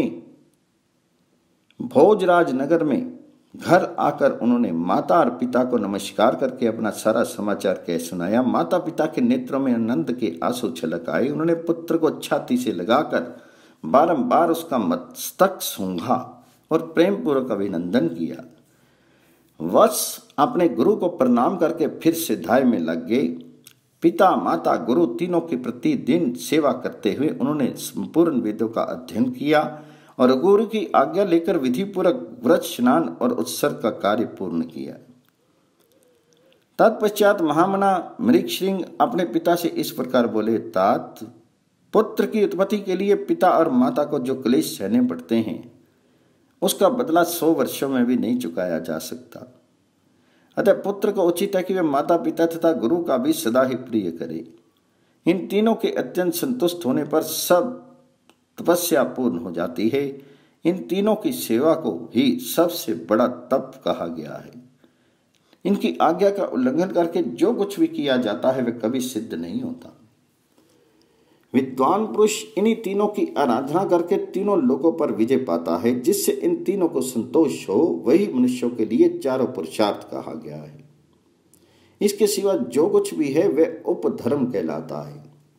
भोजराज नगर में घर आकर उन्होंने माता और पिता को नमस्कार करके अपना सारा समाचार कह सुनाया। माता पिता के नेत्रों में आनंद के आंसू छलक आए। उन्होंने पुत्र को छाती से लगाकर बारंबार उसका मस्तक सूंघा और प्रेम पूर्वक अभिनंदन किया। वत्स अपने गुरु को प्रणाम करके फिर से ध्यान में लग गए। पिता माता गुरु तीनों की प्रतिदिन सेवा करते हुए उन्होंने संपूर्ण वेदों का अध्ययन किया और गुरु की आज्ञा लेकर विधि पूर्वक व्रत स्नान और उत्सर्ग का कार्य पूर्ण किया। तत्पश्चात महामना मृगश्रृंग अपने पिता से इस प्रकार बोले, तात, पुत्र की उत्पत्ति के लिए पिता और माता को जो क्लेश सहने पड़ते हैं उसका बदला सौ वर्षों में भी नहीं चुकाया जा सकता। अतः पुत्र को उचित है कि वे माता पिता तथा गुरु का भी सदा ही प्रिय करे। इन तीनों के अत्यंत संतुष्ट होने पर सब तपस्या पूर्ण हो जाती है। इन तीनों की सेवा को ही सबसे बड़ा तप कहा गया है। इनकी आज्ञा का उल्लंघन करके जो कुछ भी किया जाता है वह कभी सिद्ध नहीं होता। विद्वान पुरुष इन्हीं तीनों की आराधना करके तीनों लोकों पर विजय पाता है। जिससे इन तीनों को संतोष हो वही मनुष्यों के लिए चारों पुरुषार्थ कहा गया है। इसके सिवा जो कुछ भी है वह उपधर्म कहलाता है।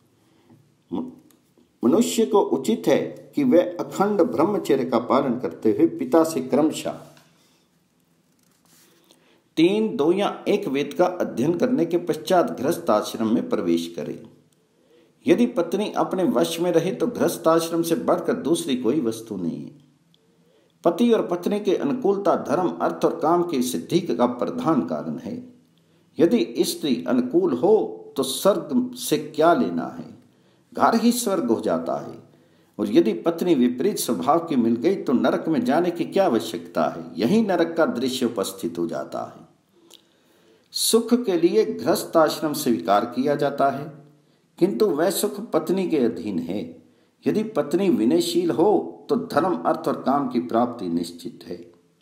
मनुष्य को उचित है कि वह अखंड ब्रह्मचर्य का पालन करते हुए पिता से क्रमशः तीन, दो या एक वेद का अध्ययन करने के पश्चात गृहस्थ आश्रम में प्रवेश करे। यदि पत्नी अपने वश में रहे तो गृहस्थ आश्रम से बढ़कर दूसरी कोई वस्तु नहीं है। पति और पत्नी के अनुकूलता धर्म, अर्थ और काम की सिद्धि का प्रधान कारण है। यदि स्त्री अनुकूल हो तो स्वर्ग से क्या लेना है, घर ही स्वर्ग हो जाता है। और यदि पत्नी विपरीत स्वभाव की मिल गई तो नरक में जाने की क्या आवश्यकता है, यही नरक का दृश्य उपस्थित हो जाता है। सुख के लिए गृहस्थ आश्रम स्वीकार किया जाता है, किंतु वह सुख पत्नी के अधीन है। यदि पत्नी विनयशील हो तो धर्म, अर्थ और काम की प्राप्ति निश्चित है।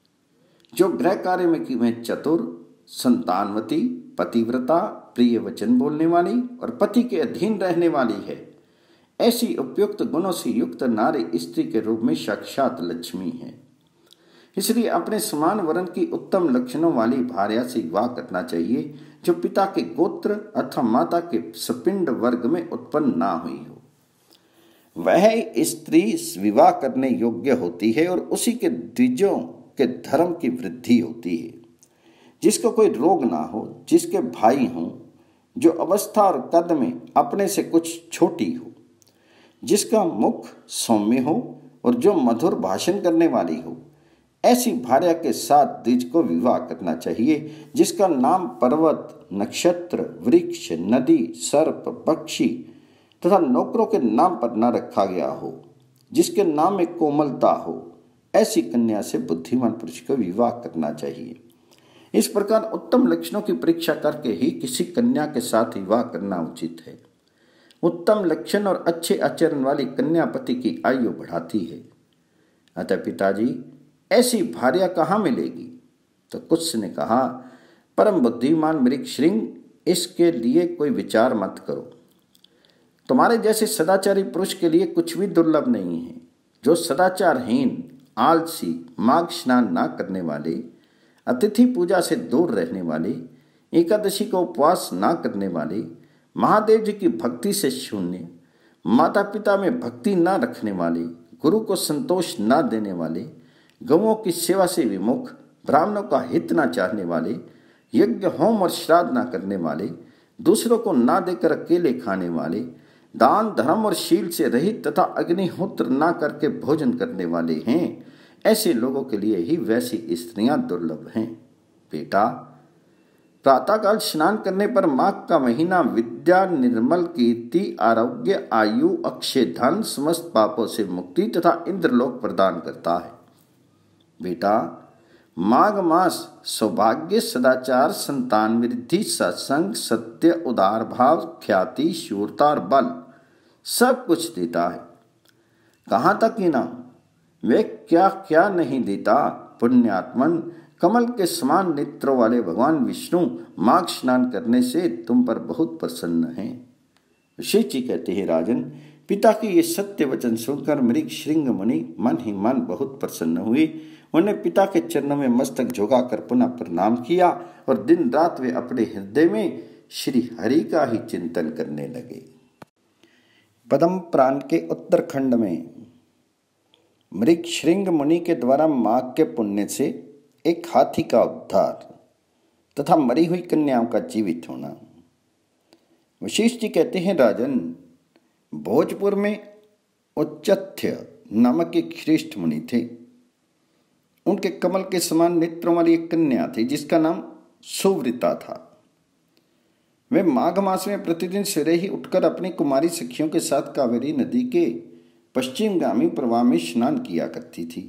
जो गृह कार्य में की में चतुर, संतानवती, पतिव्रता, प्रिय वचन बोलने वाली और पति के अधीन रहने वाली है, ऐसी उपयुक्त गुणों से युक्त नारी स्त्री के रूप में साक्षात लक्ष्मी है। इसलिए अपने समान वर्ण की उत्तम लक्षणों वाली भार्या से विवाह करना चाहिए जो पिता के गोत्र अथवा माता के सपिंड वर्ग में उत्पन्न ना हुई हो। वह स्त्री विवाह करने योग्य होती है और उसी के द्विजों के धर्म की वृद्धि होती है। जिसको कोई रोग ना हो, जिसके भाई हों, जो अवस्था और कद में अपने से कुछ छोटी हो, जिसका मुख सौम्य हो और जो मधुर भाषण करने वाली हो, ऐसी भार्या के साथ द्विज को विवाह करना चाहिए। जिसका नाम पर्वत, नक्षत्र, वृक्ष, नदी, सर्प, पक्षी तथा नौकरों के नाम पर न रखा गया हो, जिसके नाम में कोमलता हो, ऐसी कन्या से बुद्धिमान पुरुष को विवाह करना चाहिए। इस प्रकार उत्तम लक्षणों की परीक्षा करके ही किसी कन्या के साथ विवाह करना उचित है। उत्तम लक्षण और अच्छे आचरण वाली कन्या पति की आयु बढ़ाती है। अतः पिताजी, ऐसी भार्या कहाँ मिलेगी? तो कुछ ने कहा, परम बुद्धिमान मृगश्रृंग, इसके लिए कोई विचार मत करो। तुम्हारे जैसे सदाचारी पुरुष के लिए कुछ भी दुर्लभ नहीं है। जो सदाचारहीन, आलसी, माघ स्नान ना करने वाले, अतिथि पूजा से दूर रहने वाले, एकादशी को उपवास ना करने वाले, महादेव जी की भक्ति से शून्य, माता पिता में भक्ति ना रखने वाले, गुरु को संतोष ना देने वाले, गौओं की सेवा से विमुख, ब्राह्मणों का हित ना चाहने वाले, यज्ञ होम और श्राद्ध ना करने वाले, दूसरों को ना देकर अकेले खाने वाले, दान धर्म और शील से रहित तथा अग्निहोत्र ना करके भोजन करने वाले हैं, ऐसे लोगों के लिए ही वैसी स्त्रियां दुर्लभ हैं। बेटा, प्रातःकाल स्नान करने पर माघ का महीना विद्या, निर्मल कीर्ति, आरोग्य, आयु, अक्षय धन, समस्त पापों से मुक्ति तथा इंद्रलोक प्रदान करता है। बेटा, माघ मास सौभाग्य, सदाचार, संतान वृद्धि, सत्संग, सत्य, उदार भाव, ख्याति, शूरता और बल सब कुछ देता है। कहाँ तक ही ना, वे क्या क्या नहीं देता। पुण्यात्मन, कमल के समान नेत्रों वाले भगवान विष्णु माघ स्नान करने से तुम पर बहुत प्रसन्न हैं। वशिष्ठ जी कहते हैं, राजन, पिता के ये सत्य वचन सुनकर मृग श्रृंग मुनि मन ही मन बहुत प्रसन्न हुए। उन्हें पिता के चरणों में मस्तक झुकाकर पुनः प्रणाम किया और दिन रात वे अपने हृदय में श्री हरि का ही चिंतन करने लगे। पद्म प्राण के उत्तरखंड में मृग श्रृंग मुनि के द्वारा माघ के पुण्य से एक हाथी का उद्धार तथा मरी हुई कन्याओं का जीवित होना। वशिष्ठ जी कहते हैं, राजन, भोजपुर में उच्चथ्य नामक एक श्रेष्ठ मुनि थे। उनके कमल के समान नेत्रों वाली एक कन्या थी जिसका नाम सुव्रता था। वे माघ मास में प्रतिदिन सवेरे ही उठकर अपनी कुमारी सखियों के साथ कावेरी नदी के पश्चिमगामी प्रवाह में स्नान किया करती थी।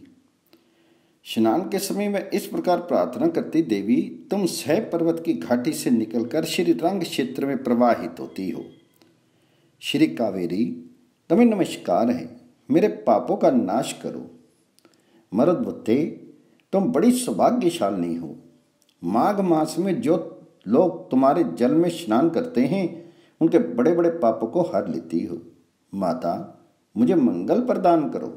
स्नान के समय में इस प्रकार प्रार्थना करती, देवी, तुम सह पर्वत की घाटी से निकलकर श्री रंग क्षेत्र में प्रवाहित होती हो। श्री कावेरी, तुम्हें नमस्कार है, मेरे पापों का नाश करो। मरुद्वते, तुम बड़ी सौभाग्यशालिनी हो। माघ मास में जो लोग तुम्हारे जल में स्नान करते हैं उनके बड़े बड़े पापों को हर लेती हो। माता, मुझे मंगल प्रदान करो।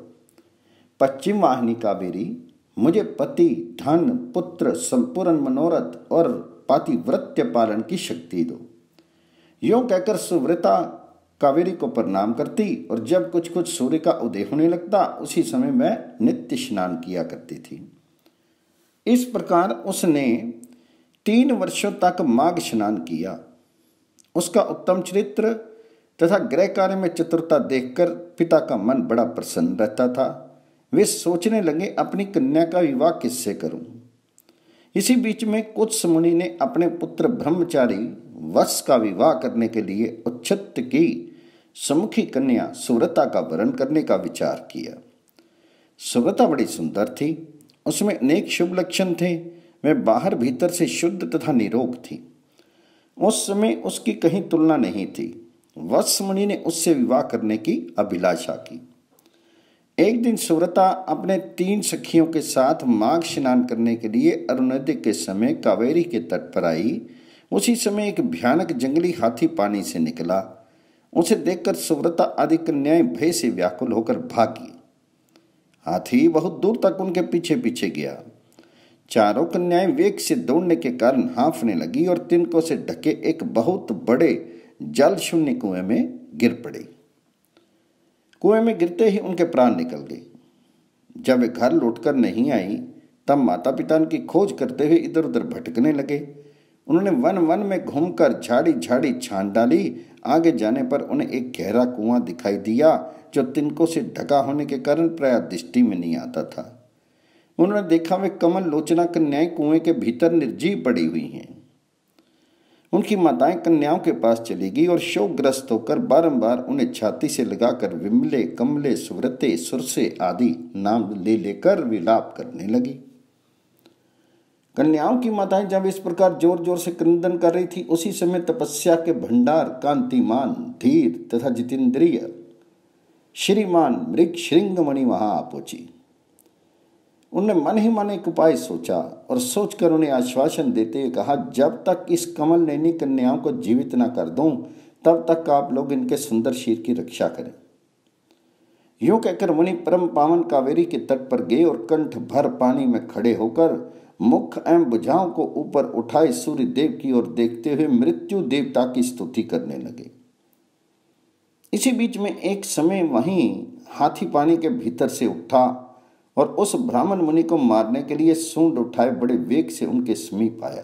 पश्चिम वाहिनी कावेरी, मुझे पति, धन, पुत्र, संपूर्ण मनोरथ और पातिव्रत्य पालन की शक्ति दो। यूं कहकर सुव्रता कावेरी को प्रणाम करती और जब कुछ कुछ सूर्य का उदय होने लगता उसी समय वह नित्य स्नान किया करती थी। इस प्रकार उसने तीन वर्षों तक माघ स्नान किया। उसका उत्तम चरित्र तथा गृह कार्य में चतुरता देखकर पिता का मन बड़ा प्रसन्न रहता था। वे सोचने लगे, अपनी कन्या का विवाह किससे करूं। इसी बीच में कुछ मुनि ने अपने पुत्र ब्रह्मचारी वत्स का विवाह करने के लिए उच्छित की सम्मुखी कन्या सुव्रता का वरण करने का विचार किया। सुव्रता बड़ी सुंदर थी, उसमें अनेक शुभ लक्षण थे। वह बाहर भीतर से शुद्ध तथा निरोग थी। उस समय उसकी कहीं तुलना नहीं थी। वत्स मुनि ने उससे विवाह करने की अभिलाषा की। एक दिन सुव्रता अपने तीन सखियों के साथ माघ स्नान करने के लिए अरुणोदय के समय कावेरी के तट पर आई। उसी समय एक भयानक जंगली हाथी पानी से निकला। उसे देखकर सुव्रता आदि कन्याएं भय से व्याकुल होकर भागी। हाथी बहुत दूर तक उनके पीछे पीछे गया। चारों कन्याएं वेग से दौड़ने के कारण हाँफने लगी और तिनकों से ढके एक बहुत बड़े जल शून्य कुएं में गिर पड़ी। कुएं में गिरते ही उनके प्राण निकल गए। जब वे घर लौटकर नहीं आई तब माता पिता उनकी खोज करते हुए इधर उधर भटकने लगे। उन्होंने वन वन में घूमकर झाड़ी झाड़ी छान डाली। आगे जाने पर उन्हें एक गहरा कुआं दिखाई दिया जो तिनकों से ढका होने के कारण प्राय दृष्टि में नहीं आता था। उन्होंने देखा वे कमल लोचना कन्याएं कुएं के भीतर निर्जीव पड़ी हुई हैं। उनकी माताएं कन्याओं के पास चली गई और शोकग्रस्त होकर बारंबार उन्हें छाती से लगाकर विमले, कमले, सुव्रते, सुरसे आदि नाम ले लेकर विलाप करने लगी। कन्याओं की माताएं जब इस प्रकार जोर जोर से क्रंदन कर रही थी उसी समय तपस्या के भंडार, कांतिमान, धीर तथा जितेंद्रिय श्रीमान मृग श्रृंग मुनि वहां आ पहुंची। उन्होंने मन ही मन एक उपाय सोचा और सोचकर उन्हें आश्वासन देते हुए कहा, जब तक इस कमल नैनी कन्याओं को जीवित न कर दूं तब तक आप लोग इनके सुंदर शीर की रक्षा करें। यूं कहकर मुनि परम पावन कावेरी के तट पर गए और कंठ भर पानी में खड़े होकर मुख एवं भुजाओं को ऊपर उठाए सूर्य देव की ओर देखते हुए मृत्यु देवता की स्तुति करने लगे। इसी बीच में एक समय वहीं हाथी पानी के भीतर से उठा और उस ब्राह्मण मुनि को मारने के लिए सूंड उठाए बड़े वेग से उनके समीप आया।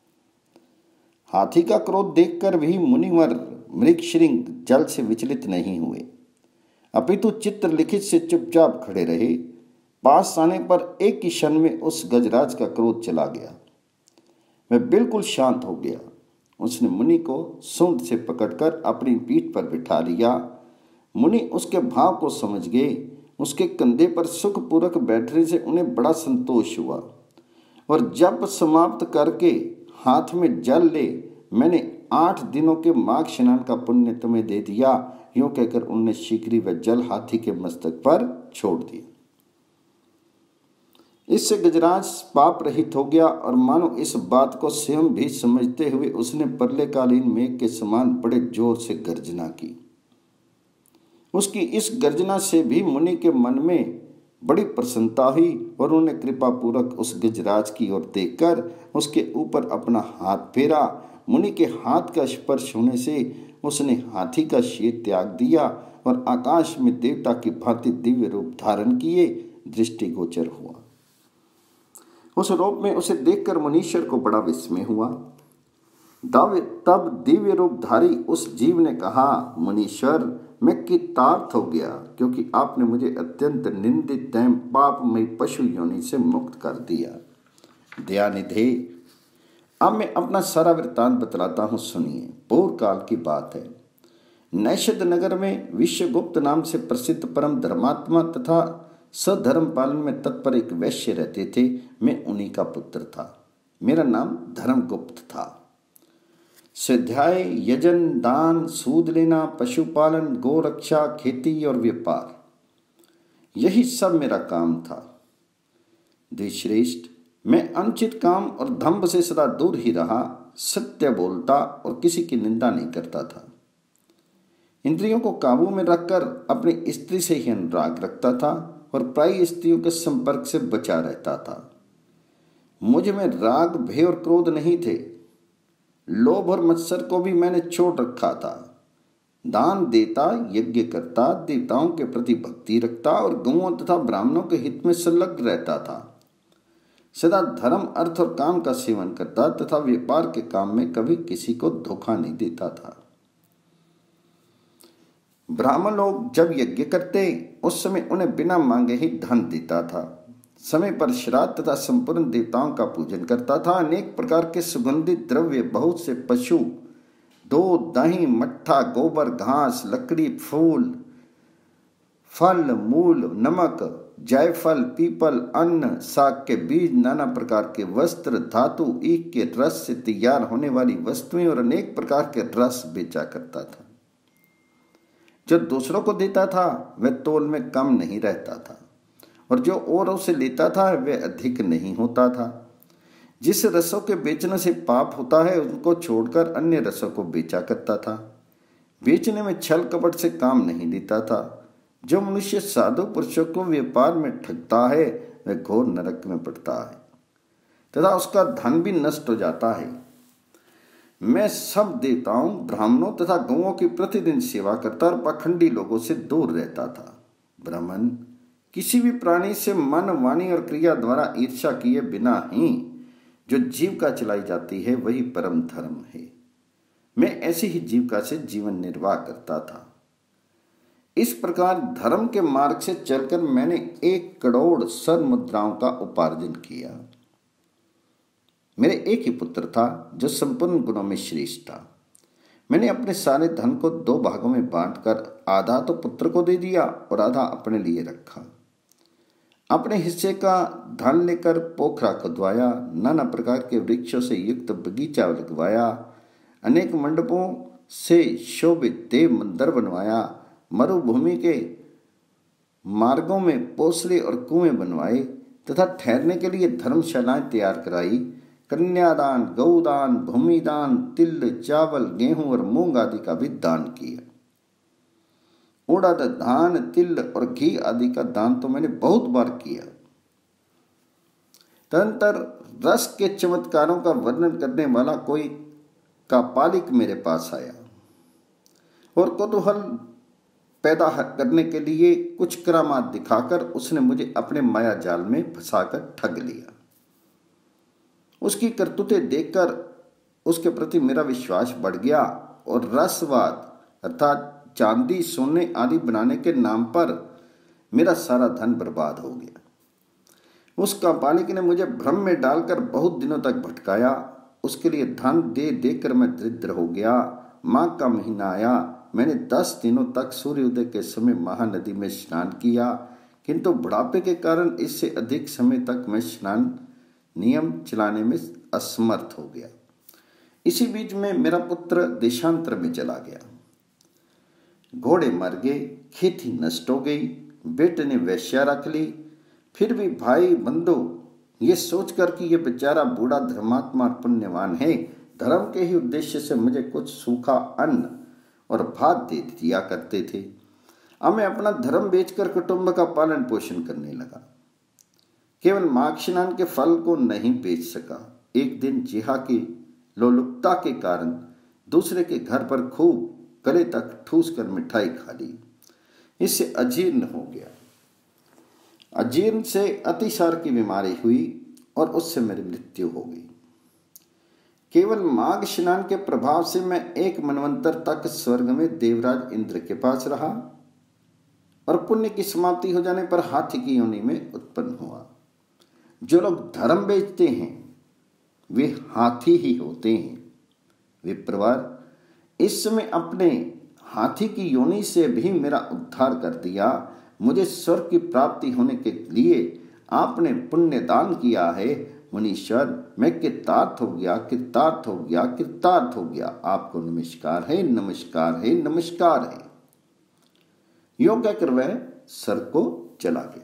हाथी का क्रोध देखकर भी मुनिवर मृगश्रृंग जल से विचलित नहीं हुए, अपितु चित्र लिखित से चुपचाप खड़े रहे। पास आने पर एक ही क्षण में उस गजराज का क्रोध चला गया। वह बिल्कुल शांत हो गया। उसने मुनि को सूंड से पकड़कर अपनी पीठ पर बिठा लिया। मुनि उसके भाव को समझ गए। उसके कंधे पर सुखपूर्वक बैठने से उन्हें बड़ा संतोष हुआ और जब समाप्त करके हाथ में जल ले, मैंने आठ दिनों के माघ स्नान का पुण्य तुम्हें दे दिया। यूं कहकर उन्होंने शीघ्र वह जल हाथी के मस्तक पर छोड़ दिया। इससे गजराज पाप रहित हो गया और मानो इस बात को स्वयं भी समझते हुए उसने प्रलयकालीन मेघ के समान बड़े जोर से गर्जना की। उसकी इस गर्जना से भी मुनि के मन में बड़ी प्रसन्नता हुई और उन्होंने कृपा पूर्वक उस गजराज की ओर देखकर उसके ऊपर अपना हाथ फेरा। मुनि के हाथ का स्पर्श होने से उसने हाथी का शीर त्याग दिया और आकाश में देवता की भांति दिव्य रूप धारण किए दृष्टिगोचर हुआ। उस रूप में उसे देखकर मुनीश्वर को बड़ा विस्मय हुआ। तब दिव्य रूपधारी उस जीव ने कहा, मुनीश्वर, मैं कृतार्थ हो गया, क्योंकि आपने मुझे अत्यंत निंदित एवं पापमय पशु योनि से मुक्त कर दिया। दयानिधे, अब मैं अपना सारा वृत्तांत बतलाता हूँ, सुनिए। पूर्व काल की बात है। नैषद नगर में विश्वगुप्त नाम से प्रसिद्ध परम धर्मात्मा तथा सधर्म पालन में तत्पर एक वैश्य रहते थे। मैं उन्हीं का पुत्र था। मेरा नाम धर्मगुप्त था। स्वाध्याय, यजन, दान, सूद लेना, पशुपालन, गोरक्षा, खेती और व्यापार, यही सब मेरा काम था। द्विश्रेष्ठ, मैं अनुचित काम और दंभ से सदा दूर ही रहा, सत्य बोलता और किसी की निंदा नहीं करता था। इंद्रियों को काबू में रखकर अपनी स्त्री से ही अनुराग रखता था और प्राय स्त्रियों के संपर्क से बचा रहता था। मुझ में राग, भय और क्रोध नहीं थे। लोभ और मत्सर को भी मैंने छोड़ रखा था। दान देता, यज्ञ करता, देवताओं के प्रति भक्ति रखता और गौओं तथा ब्राह्मणों के हित में संलग्न रहता था। सदा धर्म, अर्थ और काम का सेवन करता तथा व्यापार के काम में कभी किसी को धोखा नहीं देता था। ब्राह्मण लोग जब यज्ञ करते उस समय उन्हें बिना मांगे ही धन देता था। समय पर श्राद्ध तथा संपूर्ण देवताओं का पूजन करता था। अनेक प्रकार के सुगंधित द्रव्य, बहुत से पशु, दूध, दही, मट्ठा, गोबर, घास, लकड़ी, फूल, फल, मूल, नमक, जायफल, पीपल, अन्न, साग के बीज, नाना प्रकार के वस्त्र, धातु, ईख के रस से तैयार होने वाली वस्तुएं और अनेक प्रकार के रस बेचा करता था। जो दूसरों को देता था वह तोल में कम नहीं रहता था और जो औरों से लेता था वह अधिक नहीं होता था। जिस रसों के बेचने से पाप होता है उनको छोड़कर अन्य रसों को बेचा करता था। बेचने में छल कपट से काम नहीं लेता था। जो मनुष्य साधु पुरुषों को व्यापार में ठगता है वह घोर नरक में पड़ता है तथा उसका धन भी नष्ट हो जाता है। मैं सब देवताओं, ब्राह्मणों तथा गौओं की प्रतिदिन सेवा करता और पाखंडी लोगों से दूर रहता था। ब्राह्मण, किसी भी प्राणी से मन, वाणी और क्रिया द्वारा ईर्ष्या किए बिना ही जो जीविका चलाई जाती है वही परम धर्म है। मैं ऐसी ही जीविका से जीवन निर्वाह करता था। इस प्रकार धर्म के मार्ग से चलकर मैंने एक करोड़ स्वर्ण मुद्राओं का उपार्जन किया। मेरे एक ही पुत्र था जो संपूर्ण गुणों में श्रेष्ठ था। मैंने अपने सारे धन को दो भागों में बांटकर आधा तो पुत्र को दे दिया और आधा अपने लिए रखा। अपने हिस्से का धन लेकर पोखरा खुदवाया, नाना प्रकार के वृक्षों से युक्त बगीचा लगवाया, अनेक मंडपों से शोभित देव मंदिर बनवाया, मरुभूमि के मार्गों में पोसले और कुएं बनवाए तथा ठहरने के लिए धर्मशालाएं तैयार कराई। कन्यादान, गौदान, भूमिदान, तिल, चावल, गेहूं और मूंग आदि का भी दान किया। उड़द, धान, तिल और घी आदि का दान तो मैंने बहुत बार किया। तदंतर रस के चमत्कारों का वर्णन करने वाला कोई कापालिक मेरे पास आया और कौतूहल पैदा करने के लिए कुछ करामात दिखाकर उसने मुझे अपने माया जाल में फंसाकर ठग लिया। उसकी करतूतें देखकर उसके प्रति मेरा विश्वास बढ़ गया और रसवाद अर्थात चांदी, सोने आदि बनाने के नाम पर मेरा सारा धन बर्बाद हो गया। उस कापालिक ने मुझे भ्रम में डालकर बहुत दिनों तक भटकाया। उसके लिए धन दे देकर मैं दरिद्र हो गया। माघ का महीना आया। मैंने दस दिनों तक सूर्योदय के समय महानदी में स्नान किया, किंतु बुढ़ापे के कारण इससे अधिक समय तक मैं स्नान नियम चलाने में असमर्थ हो गया। इसी बीच में मेरा पुत्र देशांतर में चला गया। घोड़े मर गए, खेती नष्ट हो गई, बेटे ने वेश्या रख ली, फिर भी भाई बंधु, ये सोचकर कि ये बेचारा बूढ़ा धर्मात्मा और पुण्यवान है, धर्म के ही उद्देश्य से मुझे कुछ सूखा अन्न और भात दे दिया करते थे। अब मैं अपना धर्म बेचकर कुटुंब का पालन पोषण करने लगा। केवल माघ स्नान के फल को नहीं बेच सका, एक दिन जिहा की लोलुपता के कारण दूसरे के घर पर खूब गले तक ठूस कर मिठाई खा ली। इससे अजीर्ण हो गया। अजीर्ण से अतिसार की बीमारी हुई और उससे मेरी मृत्यु हो गई। केवल माघ स्नान के प्रभाव से मैं एक मनवंतर तक स्वर्ग में देवराज इंद्र के पास रहा और पुण्य की समाप्ति हो जाने पर हाथी की योनि में उत्पन्न हुआ। जो लोग धर्म बेचते हैं वे हाथी ही होते हैं। विप्रवर, इस समय अपने हाथी की योनि से भी मेरा उद्धार कर दिया। मुझे स्वर्ग की प्राप्ति होने के लिए आपने पुण्य दान किया है। मुनीश्वर, मैं कृतार्थ हो गया, कृतार्थ हो गया, कृतार्थ हो गया। आपको नमस्कार है, नमस्कार है, नमस्कार है। यो कहकर वह स्वर्ग को चला गया।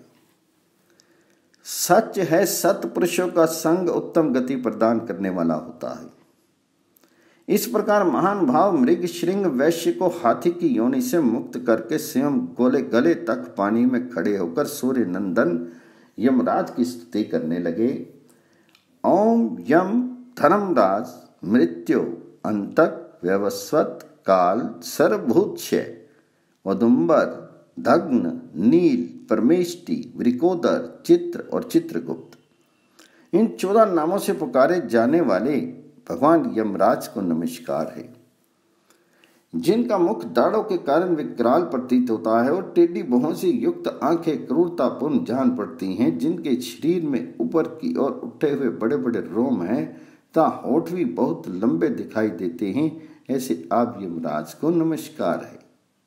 सच है, सत्पुरुषों का संग उत्तम गति प्रदान करने वाला होता है। इस प्रकार महान भाव मृग श्रृंग वैश्य को हाथी की योनि से मुक्त करके स्वयं गोले गले तक पानी में खड़े होकर सूर्य नंदन यमराज की स्तुति करने लगे। ओम यम धर्मराज मृत्यु अंतक व्यवस्वत काल सर्वभूतक्षय औदुंबर दग्न नील परमेष्टि वृकोदर चित्र और चित्रगुप्त, इन चौदह नामों से पुकारे जाने वाले भगवान यमराज को नमस्कार है। जिनका मुख दाढ़ों के कारण विकराल प्रतीत होता है और टेढ़ी भुहों से युक्त आंखें क्रूरतापूर्ण जान पड़ती हैं, जिनके शरीर में ऊपर की ओर उठे हुए बड़े बड़े रोम हैं तथा होठ भी बहुत लंबे दिखाई देते हैं, ऐसे आप यमराज को नमस्कार है।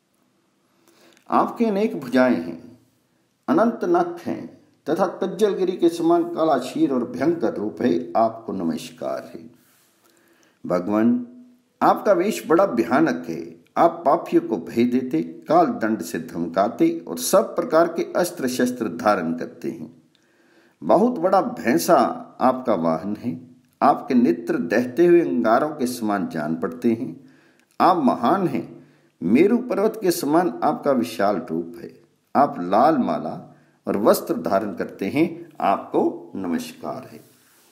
आपके अनेक भुजाएं हैं, अनंत नख हैं तथा कज्जलगिरी के समान काला शीर और भयंकर रूप है। आपको नमस्कार है। भगवान, आपका वेश बड़ा भयानक है। आप पापियों को भय देते, काल दंड से धमकाते और सब प्रकार के अस्त्र शस्त्र धारण करते हैं। बहुत बड़ा भैंसा आपका वाहन है। आपके नेत्र दहते हुए अंगारों के समान जान पड़ते हैं। आप महान हैं। मेरु पर्वत के समान आपका विशाल रूप है। आप लाल माला और वस्त्र धारण करते हैं। आपको नमस्कार है।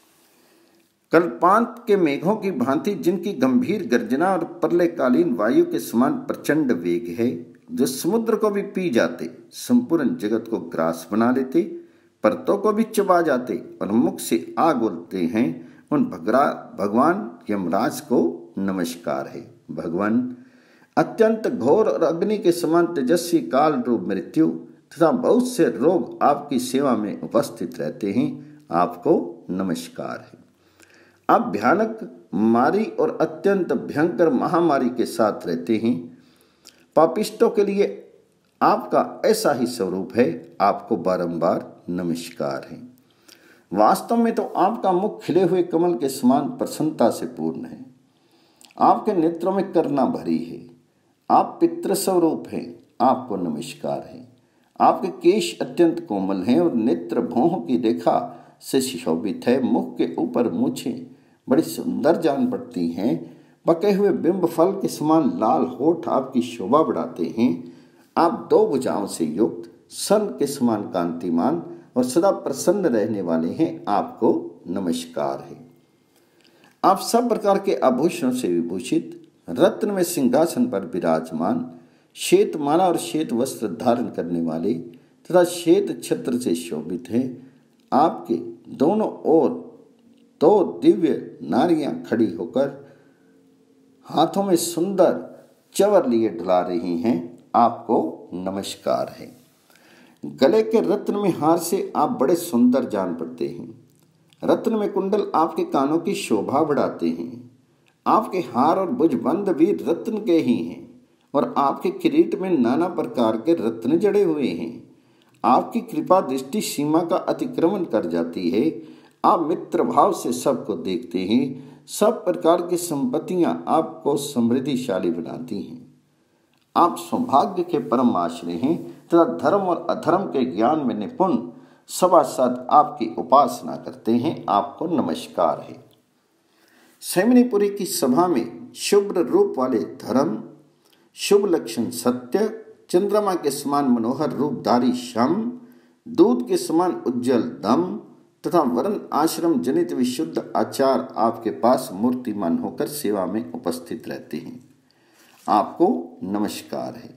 कल्पांत के मेघों की भांति जिनकी गंभीर गर्जना और प्रलयकालीन वायु के समान प्रचंड वेग है, जो समुद्र को भी पी जाते, संपूर्ण जगत को ग्रास बना लेते, पर्वतों को भी चबा जाते और मुख से आग बोलते हैं, उन भगवान यमराज को नमस्कार है। भगवान, अत्यंत घोर और अग्नि के समान तेजस्वी काल रूप मृत्यु तथा बहुत से रोग आपकी सेवा में उपस्थित रहते हैं। आपको नमस्कार है। आप भयानक मारी और अत्यंत भयंकर महामारी के साथ रहते हैं। पापिष्टों के लिए आपका ऐसा ही स्वरूप है। आपको बारंबार नमस्कार है। वास्तव में तो आपका मुख खिले हुए कमल के समान प्रसन्नता से पूर्ण है। आपके नेत्रों में करुणा भरी है। आप पितृ स्वरूप हैं। आपको नमस्कार है। आपके केश अत्यंत कोमल हैं और नेत्र भौहों की रेखा से सुशोभित है। मुख के ऊपर मूछें बड़ी सुंदर जान पड़ती हैं। पके हुए बिंब फल के समान लाल होठ आपकी शोभा बढ़ाते हैं। आप दो भुजाओं से युक्त सन के समान कांतिमान और सदा प्रसन्न रहने वाले हैं। आपको नमस्कार है। आप सब प्रकार के आभूषणों से विभूषित, रत्न में सिंहासन पर विराजमान, श्वेत माला और श्वेत वस्त्र धारण करने वाले तथा श्वेत छत्र से शोभित हैं। आपके दोनों ओर दो दिव्य नारियां खड़ी होकर हाथों में सुंदर चवर लिए ढला रही हैं। आपको नमस्कार है। गले के रत्न में हार से आप बड़े सुंदर जान पड़ते हैं। रत्न में कुंडल आपके कानों की शोभा बढ़ाते हैं। आपके हार और भुजबंद भी रत्न के ही हैं और आपके किरीट में नाना प्रकार के रत्न जड़े हुए हैं। आपकी कृपा दृष्टि सीमा का अतिक्रमण कर जाती है। आप मित्र भाव से सबको देखते हैं। सब प्रकार की संपत्तियां आपको समृद्धिशाली बनाती हैं। आप सौभाग्य के परम आश्रय हैं तथा धर्म और अधर्म के ज्ञान में निपुण सभासद आपकी उपासना करते हैं, आपको नमस्कार है। सैमनीपुरी की सभा में शुभ्र रूप वाले धर्म, शुभ लक्षण सत्य, चंद्रमा के समान मनोहर रूपधारी शम, दूध के समान उज्जवल दम तथा वर्ण आश्रम जनित विशुद्ध आचार आपके पास मूर्तिमान होकर सेवा में उपस्थित रहते हैं, आपको नमस्कार है।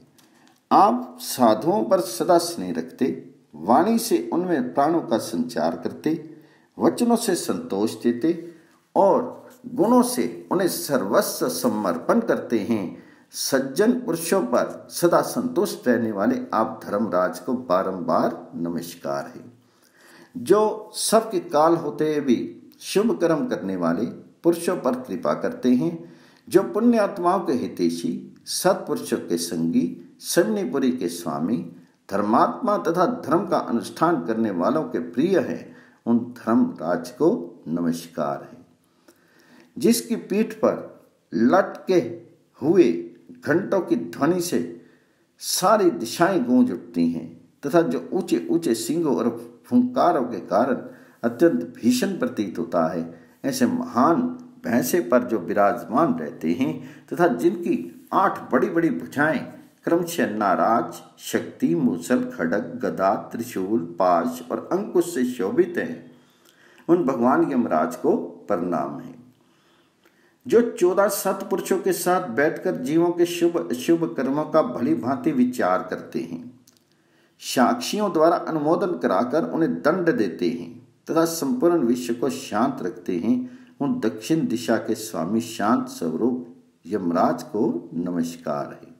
आप साधुओं पर सदा स्नेह रखते, वाणी से उनमें प्राणों का संचार करते, वचनों से संतोष देते और गुणों से उन्हें सर्वस्व समर्पण करते हैं। सज्जन पुरुषों पर सदा संतुष्ट रहने वाले आप धर्मराज को बारंबार नमस्कार है। जो सबके काल होते हुए भी शुभ कर्म करने वाले पुरुषों पर कृपा करते हैं, जो पुण्य आत्माओं के हितैषी, सत्पुरुषों के संगी, सैमनीपुरी के स्वामी, धर्मात्मा तथा धर्म का अनुष्ठान करने वालों के प्रिय हैं, उन धर्मराज को नमस्कार है। जिसकी पीठ पर लटके हुए घंटों की ध्वनि से सारी दिशाएं गूंज उठती हैं तथा जो ऊंचे ऊंचे सींगों और फुंकारों के कारण अत्यंत भीषण प्रतीत होता है, ऐसे महान भैंसे पर जो विराजमान रहते हैं तथा जिनकी आठ बड़ी बड़ी भुजाएं क्रमशः नाराज, शक्ति, मूसल, खड्ग, गदा, त्रिशूल, पाश और अंकुश से शोभित हैं, उन भगवान यमराज को प्रणाम है। जो चौदह सत्पुरुषों के साथ बैठकर जीवों के शुभ अशुभ कर्मों का भली भांति विचार करते हैं, साक्षियों द्वारा अनुमोदन कराकर उन्हें दंड देते हैं तथा संपूर्ण विश्व को शांत रखते हैं, उन दक्षिण दिशा के स्वामी शांत स्वरूप यमराज को नमस्कार है।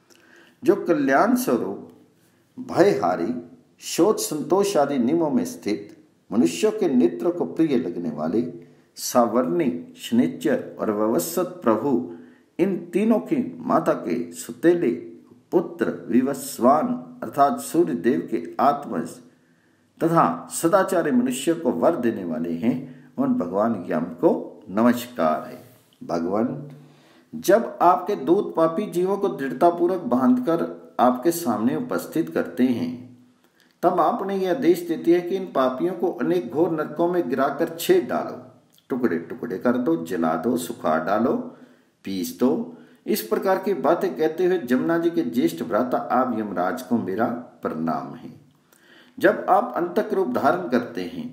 जो कल्याण स्वरूप, भयहारी, शोच, संतोष आदि नियमों में स्थित, मनुष्यों के नेत्र को प्रिय लगने वाले, सावर्णी, शनिचर और व्यवस्थित प्रभु, इन तीनों की माता के सुतेले पुत्र विवस्वान अर्थात सूर्य देव के आत्मज तथा सदाचारी मनुष्य को वर देने वाले हैं, उन भगवान यम को नमस्कार है। भगवान, जब आपके दूत पापी जीवों को दृढ़तापूर्वक बांधकर आपके सामने उपस्थित करते हैं, तब आप उन्हें यह आदेश देते हैं कि इन पापियों को अनेक घोर नरकों में गिराकर छेद डालो, टुकड़े टुकड़े कर दो, जला दो, सुखा डालो, पीस दो। इस प्रकार की बातें कहते हुए जमुना जी के ज्येष्ठ भ्राता आप यमराज को मेरा प्रणाम है। जब आप अंतक रूप धारण करते हैं,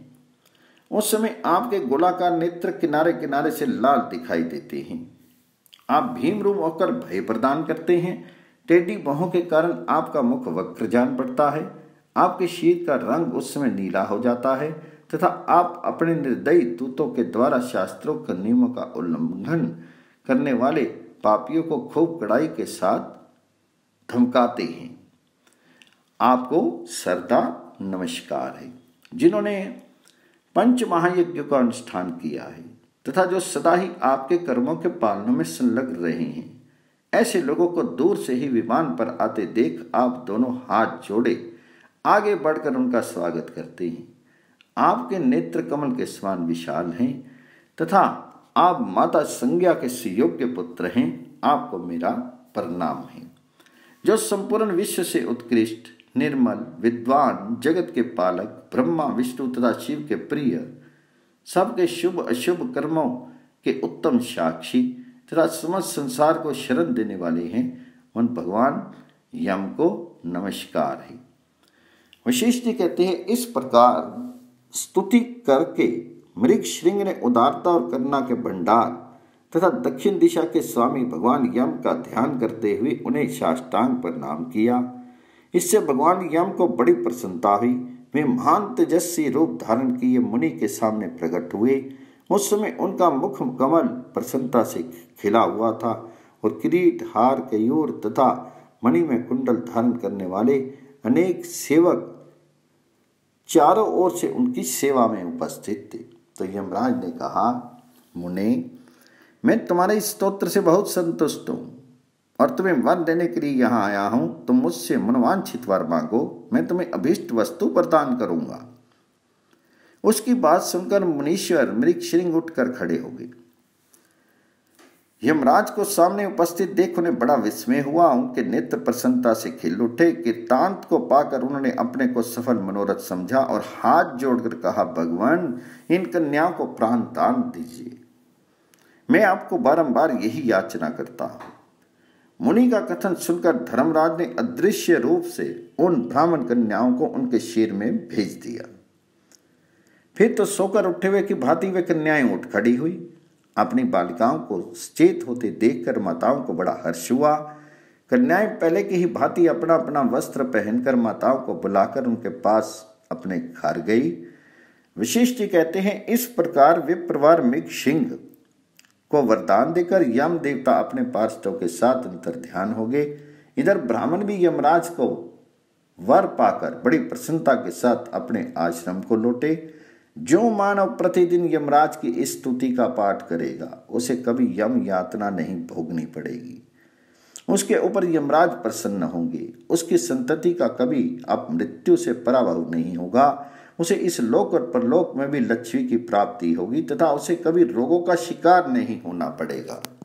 उस समय आपके गोलाकार नेत्र किनारे किनारे से लाल दिखाई देते हैं। आप भीम रूप होकर भय प्रदान करते हैं। टेढ़ी बाहों के कारण आपका मुख वक्र जान पड़ता है। आपके शीत का रंग उस समय नीला हो जाता है तथा आप अपने निर्दयी दूतों के द्वारा शास्त्रों के नियमों का उल्लंघन करने वाले पापियों को खूब कड़ाई के साथ धमकाते हैं। आपको सरदा नमस्कार है। जिन्होंने पंच महायज्ञ का अनुष्ठान किया है तथा जो सदा ही आपके कर्मों के पालनों में संलग्न रहे हैं, ऐसे लोगों को दूर से ही विमान पर आते देख आप दोनों हाथ जोड़े आगे बढ़कर उनका स्वागत करते हैं। आपके नेत्र कमल के समान विशाल हैं तथा आप माता संज्ञा के सुयोग्य पुत्र हैं। आपको मेरा प्रणाम है। जो संपूर्ण विश्व से उत्कृष्ट, निर्मल, विद्वान, जगत के पालक, ब्रह्मा, विष्णु तथा शिव के प्रिय, सबके शुभ अशुभ कर्मों के उत्तम साक्षी तथा समस्त संसार को शरण देने वाले हैं, उन भगवान यम को नमस्कार है। वशिष्ठ जी कहते हैं, इस प्रकार स्तुति करके मृग श्रृंग ने उदारता और करुणा के भंडार तथा दक्षिण दिशा के स्वामी भगवान यम का ध्यान करते हुए उन्हें साष्टांग प्रणाम किया। इससे भगवान यम को बड़ी प्रसन्नता हुई। वे महान तेजस्वी रूप धारण किए मुनि के सामने प्रकट हुए। उस समय उनका मुख कमल प्रसन्नता से खिला हुआ था और किरीट, हार, कयूर तथा मणि में कुंडल धारण करने वाले अनेक सेवक चारों ओर से उनकी सेवा में उपस्थित थे। तो यमराज ने कहा, मुने, मैं तुम्हारे स्तोत्र से बहुत संतुष्ट हूँ और तुम्हें वर देने के लिए यहाँ आया हूँ। तुम मुझसे मनवांछित वर मांगो, मैं तुम्हें अभीष्ट वस्तु प्रदान करूँगा। उसकी बात सुनकर मुनीश्वर मृग श्रृंग उठकर खड़े हो गए। यमराज को सामने उपस्थित देख उन्हें बड़ा विस्मय हुआ। उनके नेत्र प्रसन्नता से खिल उठे। कृतांत को पाकर उन्होंने अपने को सफल मनोरथ समझा और हाथ जोड़कर कहा, भगवान, इन कन्याओं को प्राण दान दीजिए। मैं आपको बारंबार यही याचना करता हूं। मुनि का कथन सुनकर धर्मराज ने अदृश्य रूप से उन ब्राह्मण कन्याओं को उनके शिविर में भेज दिया। फिर तो सोकर उठे हुए की भांति वे कन्याएं उठ खड़ी हुई। अपनी बालिकाओं को सचेत होते देखकर माताओं को बड़ा हर्ष हुआ। कन्याएं पहले की ही भांति अपना अपना वस्त्र पहनकर माताओं को बुलाकर उनके पास अपने घर गई। वशिष्ठ जी कहते हैं, इस प्रकार विप्रवर मृगसिंह को वरदान देकर यम देवता अपने पार्षदों के साथ अंतर ध्यान हो गए। इधर ब्राह्मण भी यमराज को वर पाकर बड़ी प्रसन्नता के साथ अपने आश्रम को लौटे। जो मानव प्रतिदिन यमराज की स्तुति का पाठ करेगा उसे कभी यम यातना नहीं भोगनी पड़ेगी। उसके ऊपर यमराज प्रसन्न होंगे। उसकी संतति का कभी अब मृत्यु से पराभव नहीं होगा। उसे इस लोक और परलोक में भी लक्ष्मी की प्राप्ति होगी तथा उसे कभी रोगों का शिकार नहीं होना पड़ेगा।